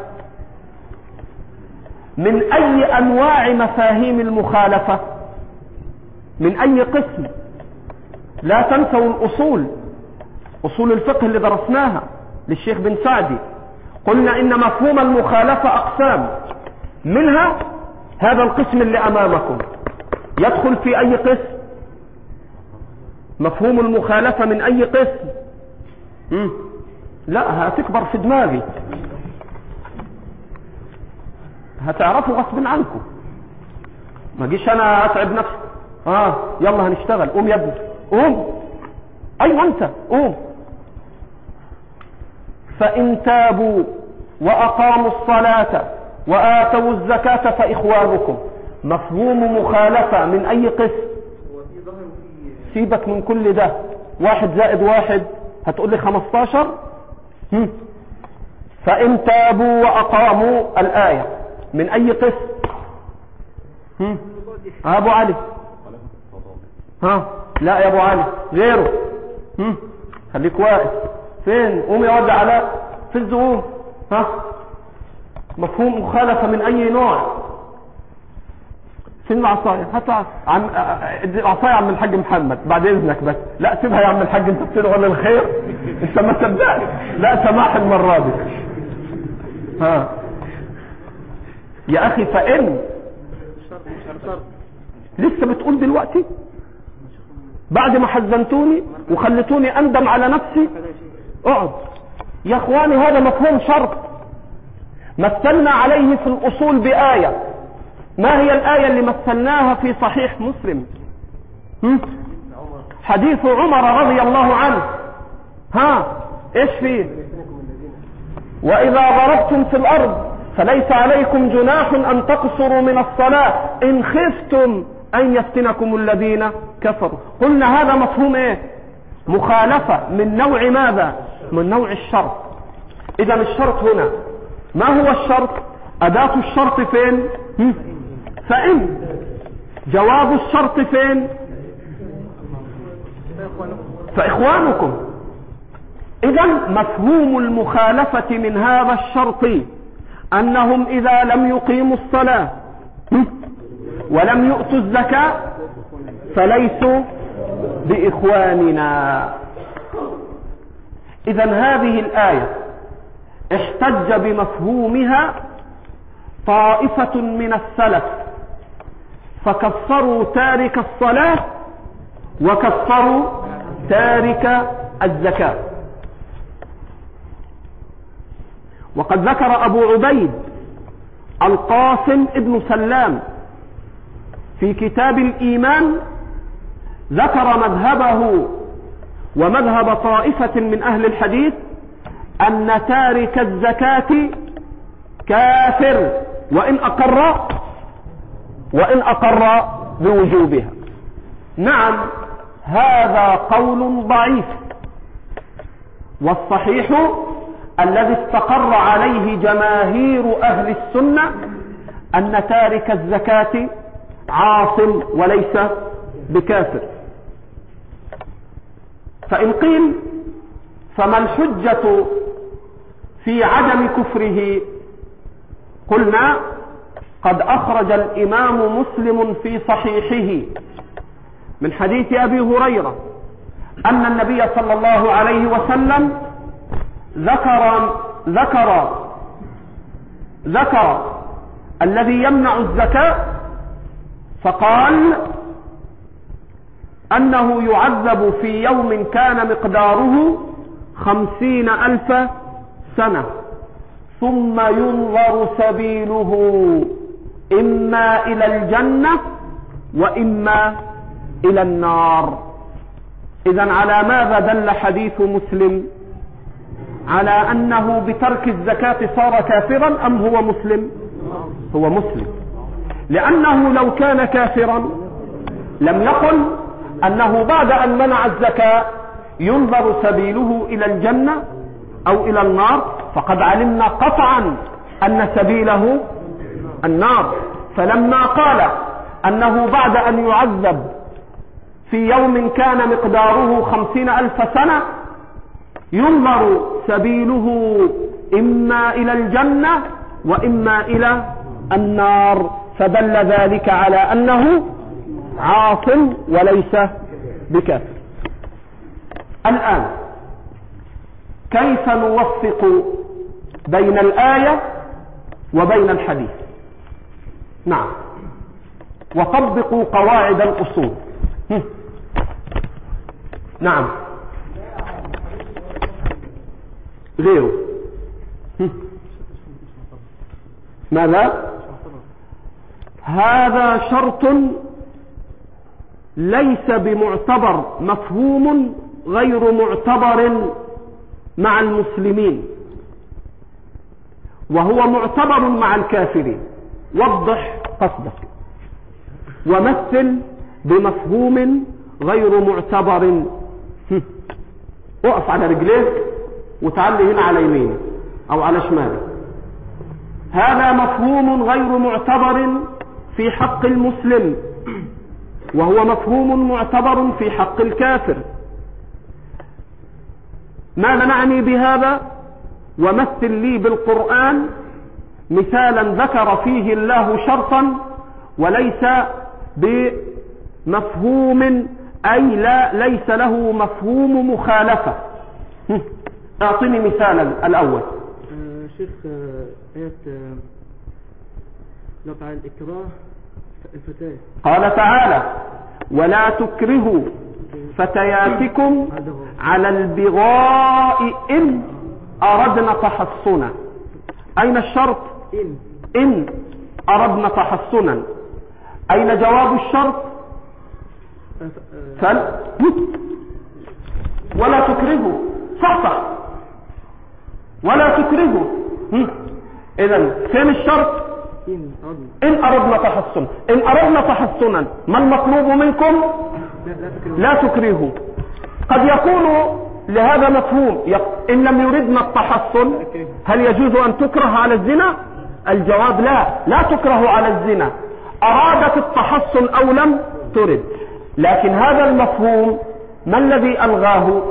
من أي أنواع مفاهيم المخالفة؟ من أي قسم؟ لا تنسوا الأصول، أصول الفقه اللي درسناها للشيخ بن سعدي، قلنا إن مفهوم المخالفة أقسام، منها هذا القسم اللي أمامكم. يدخل في أي قسم؟ مفهوم المخالفة من أي قسم؟ لا هتكبر في دماغي، هتعرفوا غصب عنكم، ما جيش أنا أتعب نفسي. يلا هنشتغل، قوم يا ابني قوم، أيوة أنت قوم. فإن تابوا وأقاموا الصلاة وآتوا الزكاة فإخوانكم. مفهوم مخالفة من أي قسم؟ سيبك من كل ده، 1 زائد 1 هتقول لي 15. فإن تابوا وأقاموا الآية من أي قسم؟ أبو علي. لا يا أبو علي غيره. خليك واقف. فين؟ قوم يا ولد علاء في الزقوم. مفهوم مخالفة من أي نوع؟ فين العصاية؟ هات عصاية عم الحاج محمد بعد إذنك، بس لا سيبها يا عم الحاج، انت بتدعو ولا الخير؟ انت ما صدقت. لا سماح المرة دي. يا أخي فإن لسه بتقول دلوقتي بعد ما حزنتوني وخلتوني أندم على نفسي؟ اقعد يا اخواني، هذا مفهوم شرط مثلنا عليه في الأصول بآية. ما هي الآية اللي مثلناها في صحيح مسلم؟ حديث عمر رضي الله عنه. ايش فيه؟ وإذا ضربتم في الأرض فليس عليكم جناح أن تقصروا من الصلاة إن خفتم أن يفتنكم الذين كفروا. قلنا هذا مفهوم مخالفة من نوع ماذا؟ من نوع الشرط. إذا الشرط هنا ما هو الشرط؟ أداة الشرط فين؟ فإن. جواب الشرط فين؟ فإخوانكم. إذا مفهوم المخالفة من هذا الشرط أنهم إذا لم يقيموا الصلاة ولم يؤتوا الزكاة فليسوا بإخواننا. إذا هذه الآية احتج بمفهومها طائفة من السلف فكفروا تارك الصلاة وكفروا تارك الزكاة. وقد ذكر أبو عبيد القاسم ابن سلام في كتاب الإيمان، ذكر مذهبه ومذهب طائفة من أهل الحديث أن تارك الزكاة كافر وإن أقر بوجوبها. نعم هذا قول ضعيف، والصحيح الذي استقر عليه جماهير أهل السنة أن تارك الزكاة عاصم وليس بكافر. فإن قيل فما الحجة في عدم كفره؟ قلنا قد أخرج الإمام مسلم في صحيحه من حديث أبي هريرة أن النبي صلى الله عليه وسلم ذكر الذي يمنع الزكاة فقال أنه يعذب في يوم كان مقداره 50,000 سنة ثم ينظر سبيله إما إلى الجنة وإما إلى النار. إذن على ماذا دل حديث مسلم؟ على أنه بترك الزكاة صار كافرا أم هو مسلم؟ هو مسلم، لأنه لو كان كافرا لم نقل أنه بعد أن منع الزكاة ينظر سبيله إلى الجنة أو إلى النار، فقد علمنا قطعا أن سبيله النار. فلما قال أنه بعد أن يعذب في يوم كان مقداره 50,000 سنة ينظر سبيله إما إلى الجنة وإما إلى النار، فدل ذلك على أنه عاصم وليس بكافر. الآن كيف نوفق بين الآية وبين الحديث؟ نعم، وطبقوا قواعد الأصول. نعم، غيره ماذا؟ هذا شرط ليس بمعتبر، مفهوم غير معتبر مع المسلمين، وهو معتبر مع الكافرين. وضح قصدك ومثل بمفهوم غير معتبر. اقف على رجليك وتعلي هنا على يمينك او على شمالك. هذا مفهوم غير معتبر في حق المسلم، وهو مفهوم معتبر في حق الكافر. ماذا نعني بهذا؟ ومثل لي بالقرآن مثالا ذكر فيه الله شرطا وليس بمفهوم، أي ليس له مفهوم مخالفة. أعطني مثالا الأول. شيخ، آيات لو على الإكراه الفتاة قال تعالى: ولا تكرهوا فتياتكم على البغاء إن أردنا تحصنا. أين الشرط؟ إن أردنا تحصنا. أين جواب الشرط؟ ولا تكرهوا. صح، ولا تكرهوا. إذن فين الشرط؟ إن أردنا تحصنا. إن أردنا تحصنا ما المطلوب منكم؟ لا تكرهوا. قد يكون لهذا مفهوم، إن لم يردنا التحصن هل يجوز أن تكره على الزنا؟ الجواب لا تكره على الزنا. أرادت التحصن أو لم ترد. لكن هذا المفهوم ما الذي ألغاه؟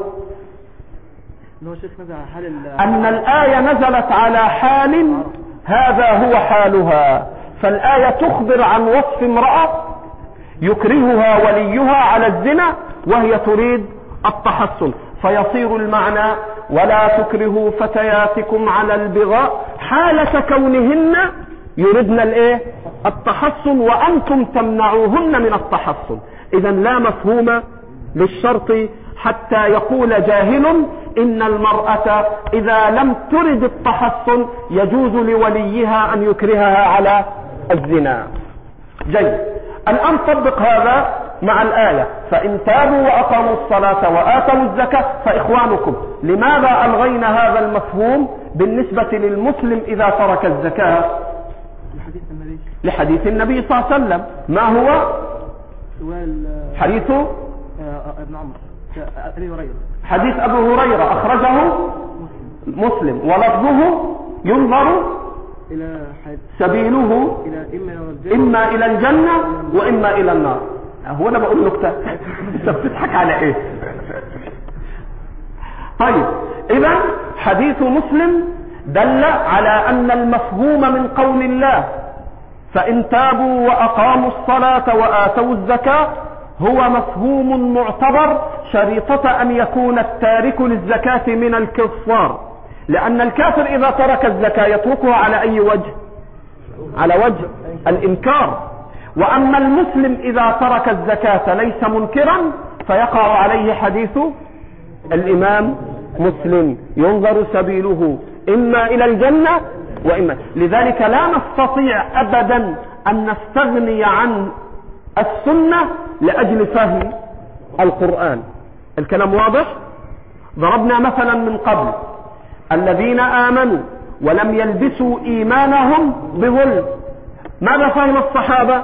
أن الآية نزلت على حال هذا هو حالها، فالآية تخبر عن وصف امرأة يكرهها وليها على الزنا وهي تريد التحصن، فيصير المعنى: ولا تكرهوا فتياتكم على البغاء حالة كونهن يردن التحصن وأنتم تمنعوهن من التحصن. إذا لا مفهوم للشرط حتى يقول جاهل إن المرأة إذا لم ترد التحصن يجوز لوليها أن يكرهها على الزنا. جيد، الآن طبق هذا مع الآية: فإن تابوا وأقاموا الصلاة وآتوا الزكاة فإخوانكم. لماذا ألغينا هذا المفهوم بالنسبة للمسلم إذا ترك الزكاة؟ لحديث النبي صلى الله عليه وسلم. ما هو حديث ابن عمر أبي هريرة؟ حديث أبو هريرة أخرجه مسلم، ولفظه ينظر سبيله إما إلى الجنة وإما إلى النار. هو أنا بقول نكتة، أنت بتضحك على إيه؟ طيب، إذا حديث مسلم دل على أن المفهوم من قول الله فإن تابوا وأقاموا الصلاة وآتوا الزكاة هو مفهوم معتبر، شريطة أن يكون التارك للزكاة من الكفار، لأن الكافر إذا ترك الزكاة يتركها على أي وجه؟ على وجه الإنكار. وأما المسلم إذا ترك الزكاة ليس منكرا فيقع عليه حديث الإمام مسلم: ينظر سبيله إما إلى الجنة وإما. لذلك لا نستطيع أبدا أن نستغني عن السنة لأجل فهم القرآن. الكلام واضح؟ ضربنا مثلا من قبل: الذين آمنوا ولم يلبسوا إيمانهم بظلم. ماذا فهم الصحابة؟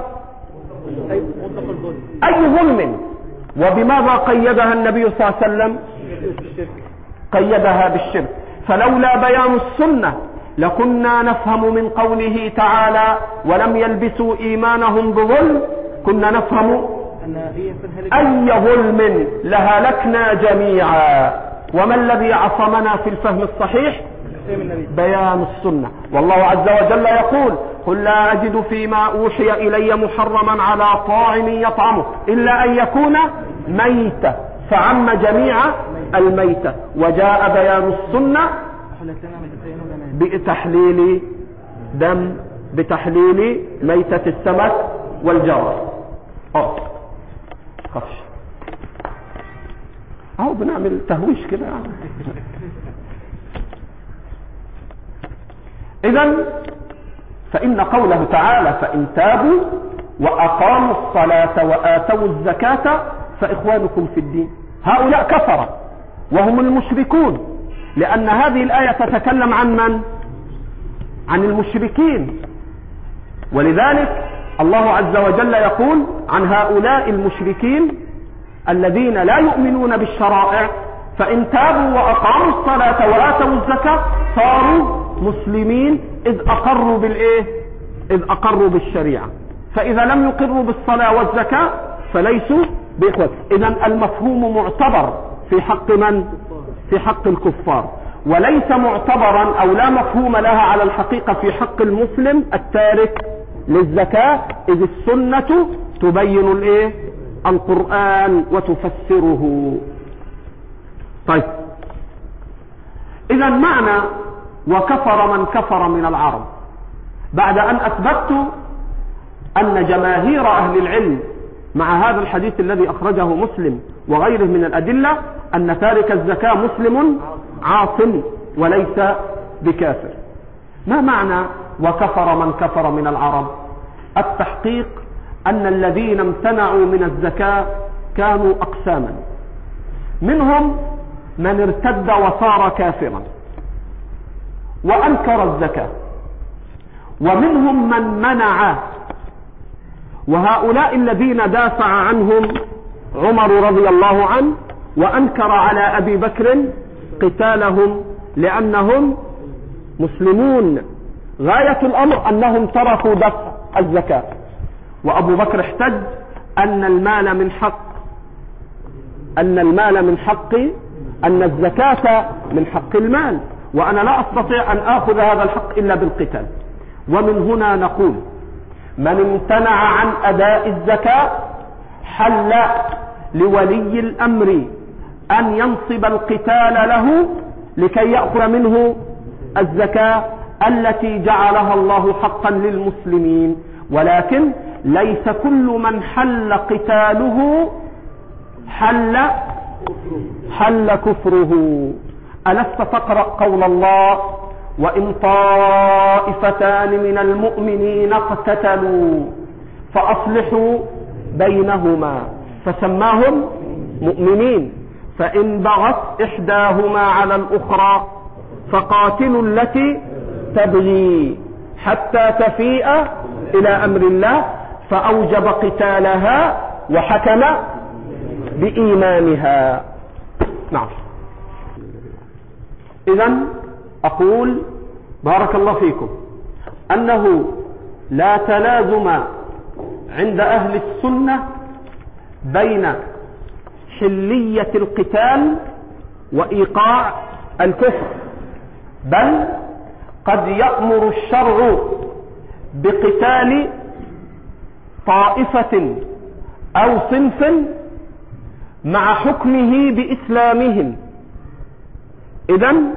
أي ظلم. وبماذا قيدها النبي صلى الله عليه وسلم؟ قيدها بالشرك. فلولا بيان السنة لكنا نفهم من قوله تعالى ولم يلبسوا إيمانهم بظلم، كنا نفهم أي ظلم لهلكنا جميعا. وما الذي عصمنا في الفهم الصحيح؟ بيان السنة. والله عز وجل يقول قل لا أجد فيما أوحي إلي محرما على طاعم يطعمه إلا أن يكون ميتة، فعم جميع الميتة. وجاء بيان السنة بتحليل دم، بتحليل ميتة السمك والجراد. خفش اهو بنعمل تهويش كده يعني. إذن فإن قوله تعالى فإن تابوا وأقاموا الصلاة وآتوا الزكاة فإخوانكم في الدين، هؤلاء كفرة وهم المشركون، لأن هذه الآية تتكلم عن من؟ عن المشركين. ولذلك الله عز وجل يقول عن هؤلاء المشركين الذين لا يؤمنون بالشرائع فإن تابوا وأقاموا الصلاة وآتوا الزكاة صاروا مسلمين إذ أقروا بالإيه؟ إذ أقروا بالشريعة. فإذا لم يقروا بالصلاة والزكاة فليسوا بإخوة. إذن المفهوم معتبر في حق من؟ في حق الكفار، وليس معتبرا أو لا مفهوم لها على الحقيقة في حق المسلم التارك للزكاة، إذ السنة تبين الإيه؟ القرآن وتفسره. طيب، إذا معنى وكفر من كفر من العرب، بعد أن أثبتت أن جماهير أهل العلم مع هذا الحديث الذي أخرجه مسلم وغيره من الأدلة أن تارك الزكاة مسلم عاصم وليس بكافر. ما معنى وكفر من كفر من العرب؟ التحقيق أن الذين امتنعوا من الزكاة كانوا أقساما، منهم من ارتد وصار كافرا وأنكر الزكاة، ومنهم من منع، وهؤلاء الذين دافع عنهم عمر رضي الله عنه وأنكر على أبي بكر قتالهم لأنهم مسلمون، غاية الأمر أنهم تركوا دفع الزكاة. وأبو بكر احتج أن المال من حقي، أن الزكاة من حق المال، وأنا لا أستطيع أن آخذ هذا الحق إلا بالقتال. ومن هنا نقول من امتنع عن أداء الزكاة حل لولي الأمر أن ينصب القتال له لكي يأخذ منه الزكاة التي جعلها الله حقا للمسلمين. ولكن ليس كل من حل قتاله حل كفره. ألست تقرأ قول الله وإن طائفتان من المؤمنين اقتتلوا فأصلحوا بينهما، فسماهم مؤمنين، فإن بغت إحداهما على الأخرى فقاتلوا التي تبغي حتى تفيء إلى أمر الله، فأوجب قتالها وحكم بإيمانها. نعم. إذن أقول بارك الله فيكم أنه لا تلازم عند أهل السنة بين حلية القتال وإيقاع الكفر، بل قد يأمر الشرع بقتال طائفة أو صنف مع حكمه بإسلامهم. إذن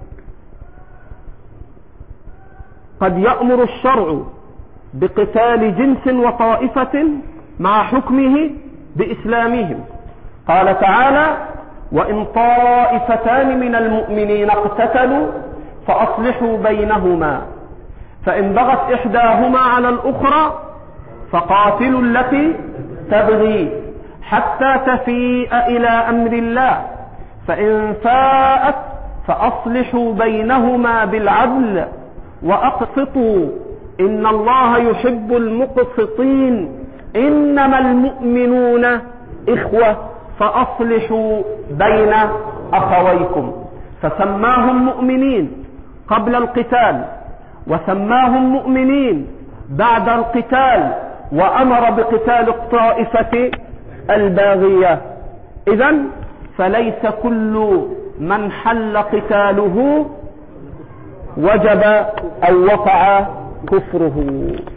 قد يأمر الشرع بقتال جنس وطائفة مع حكمه بإسلامهم. قال تعالى وإن طائفتان من المؤمنين اقتتلوا فأصلحوا بينهما فإن بغت إحداهما على الأخرى فقاتلوا التي تبغي حتى تفيء إلى أمر الله فإن فاءت فأصلحوا بينهما بالعدل وأقسطوا إن الله يحب المقسطين إنما المؤمنون إخوة فأصلحوا بين أخويكم. فسماهم مؤمنين قبل القتال وسماهم مؤمنين بعد القتال وأمر بقتال الطائفة الباغية. إذن فليس كل من حل قتاله وجب أو وقع كفره،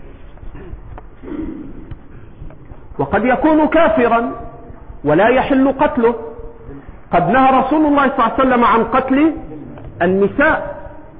وقد يكون كافرا ولا يحل قتله. قد نهى رسول الله صلى الله عليه وسلم عن قتل النساء،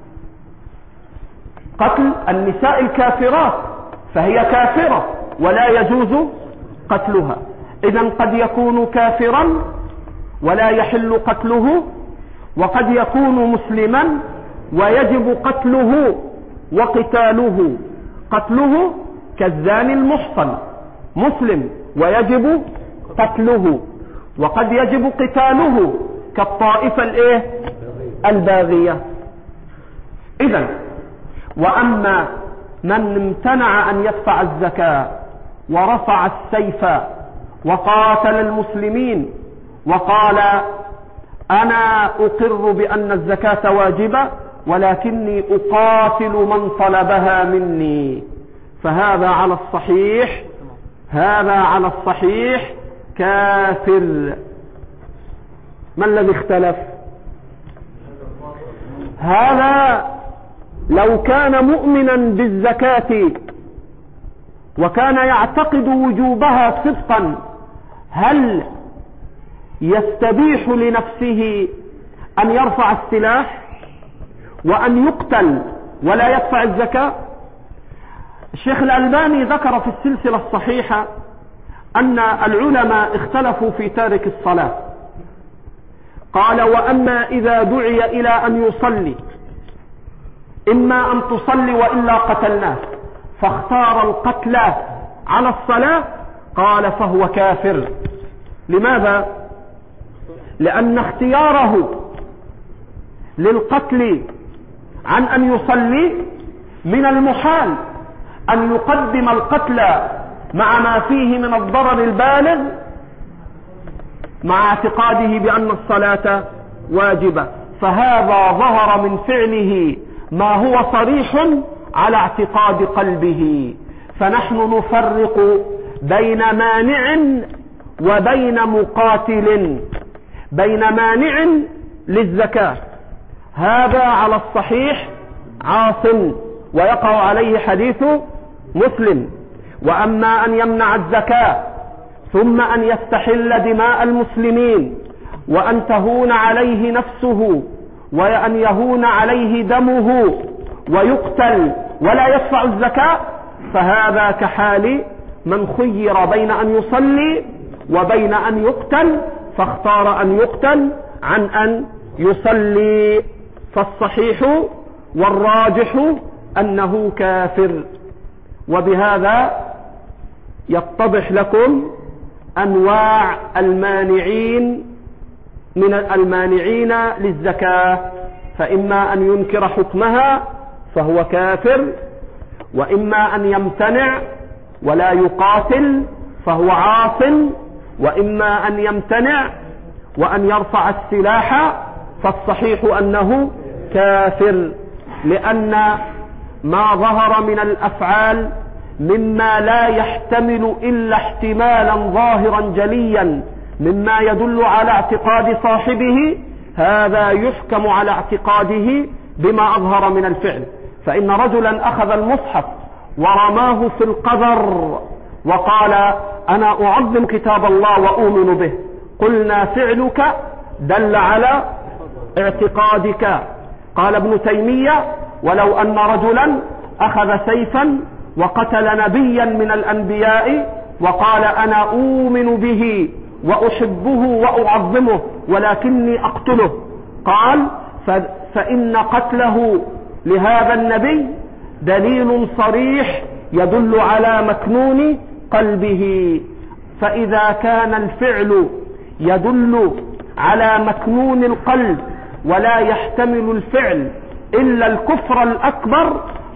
قتل النساء الكافرات، فهي كافرة ولا يجوز قتلها. إذن قد يكون كافرا ولا يحل قتله، وقد يكون مسلما ويجب قتله وقتاله. قتله كالزاني المحصن مسلم ويجب قتله، وقد يجب قتاله كالطائفة الباغية. إذن وأما من امتنع أن يدفع الزكاة ورفع السيف وقاتل المسلمين وقال أنا أقر بأن الزكاة واجبة ولكني أقاتل من طلبها مني، فهذا على الصحيح كافر. ما الذي اختلف؟ هذا لو كان مؤمنا بالزكاة وكان يعتقد وجوبها صدقا، هل يستبيح لنفسه أن يرفع السلاح وأن يقتل ولا يدفع الزكاة؟ الشيخ الألباني ذكر في السلسلة الصحيحة أن العلماء اختلفوا في تارك الصلاة. قال وأما إذا دعي إلى أن يصلي إما أن تصلي وإلا قتلناه فاختار القتل على الصلاة، قال فهو كافر. لماذا؟ لأن اختياره للقتل عن أن يصلي من المحال أن يقدم القتل مع ما فيه من الضرر البالغ مع اعتقاده بأن الصلاة واجبة، فهذا ظهر من فعله ما هو صريح على اعتقاد قلبه. فنحن نفرق بين مانع وبين مقاتل. بين مانع للزكاة هذا على الصحيح عاص ويقع عليه حديث مسلم، وأما أن يمنع الزكاة ثم أن يستحل دماء المسلمين وأن تهون عليه نفسه وأن يهون عليه دمه ويقتل ولا يدفع الزكاة، فهذا كحال من خير بين أن يصلي وبين أن يقتل فاختار أن يقتل عن أن يصلي. فالصحيح والراجح أنه كافر. وبهذا يتضح لكم أنواع المانعين من المانعين للزكاة، فإما أن ينكر حكمها فهو كافر، وإما أن يمتنع ولا يقاتل فهو عاص، وإما أن يمتنع وأن يرفع السلاح فالصحيح أنه كافر، لأن ما ظهر من الأفعال مما لا يحتمل إلا احتمالا ظاهرا جليا مما يدل على اعتقاد صاحبه، هذا يحكم على اعتقاده بما أظهر من الفعل. فإن رجلا أخذ المصحف ورماه في القذر وقال أنا أعظم كتاب الله وأؤمن به، قلنا فعلك دل على اعتقادك. قال ابن تيمية ولو أن رجلا أخذ سيفا وقتل نبيا من الأنبياء وقال أنا أؤمن به وأحبه وأعظمه ولكني أقتله، قال فإن قتله لهذا النبي دليل صريح يدل على مكنون قلبه. فإذا كان الفعل يدل على مكنون القلب ولا يحتمل الفعل إلا الكفر الأكبر،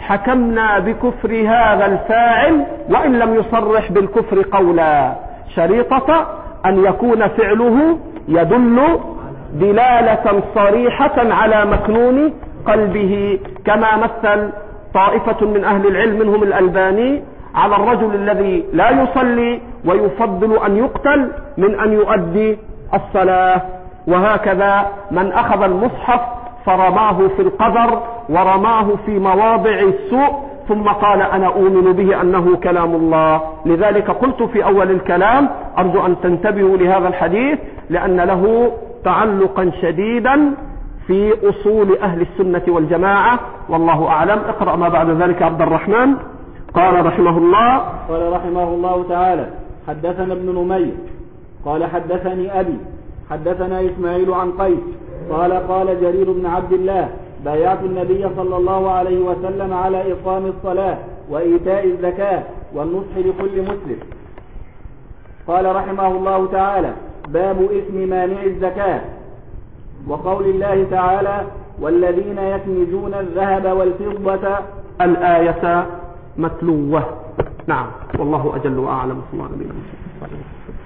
حكمنا بكفر هذا الفاعل وإن لم يصرح بالكفر قولا، شريطة أن يكون فعله يدل دلالة صريحة على مكنون قلبه، كما مثل طائفة من أهل العلم منهم الألباني على الرجل الذي لا يصلي ويفضل أن يقتل من أن يؤدي الصلاة. وهكذا من أخذ المصحف فرماه في القدر ورماه في مواضع السوء ثم قال أنا أؤمن به أنه كلام الله. لذلك قلت في أول الكلام أرجو أن تنتبهوا لهذا الحديث لأن له تعلقا شديدا في أصول أهل السنة والجماعة، والله أعلم. اقرأ ما بعد ذلك عبد الرحمن. قال رحمه الله تعالى: حدثنا ابن نمير قال حدثني أبي حدثنا إسماعيل عن قيس قال قال جرير بن عبد الله: بايعت النبي صلى الله عليه وسلم على إقام الصلاة وإيتاء الزكاة والنصح لكل مسلم. قال رحمه الله تعالى: باب إثم مانع الزكاة، وقول الله تعالى: والذين يكنزون الذهب والفضة، الآية متلوة. نعم، والله أجل وأعلم. صلى الله عليه وسلم.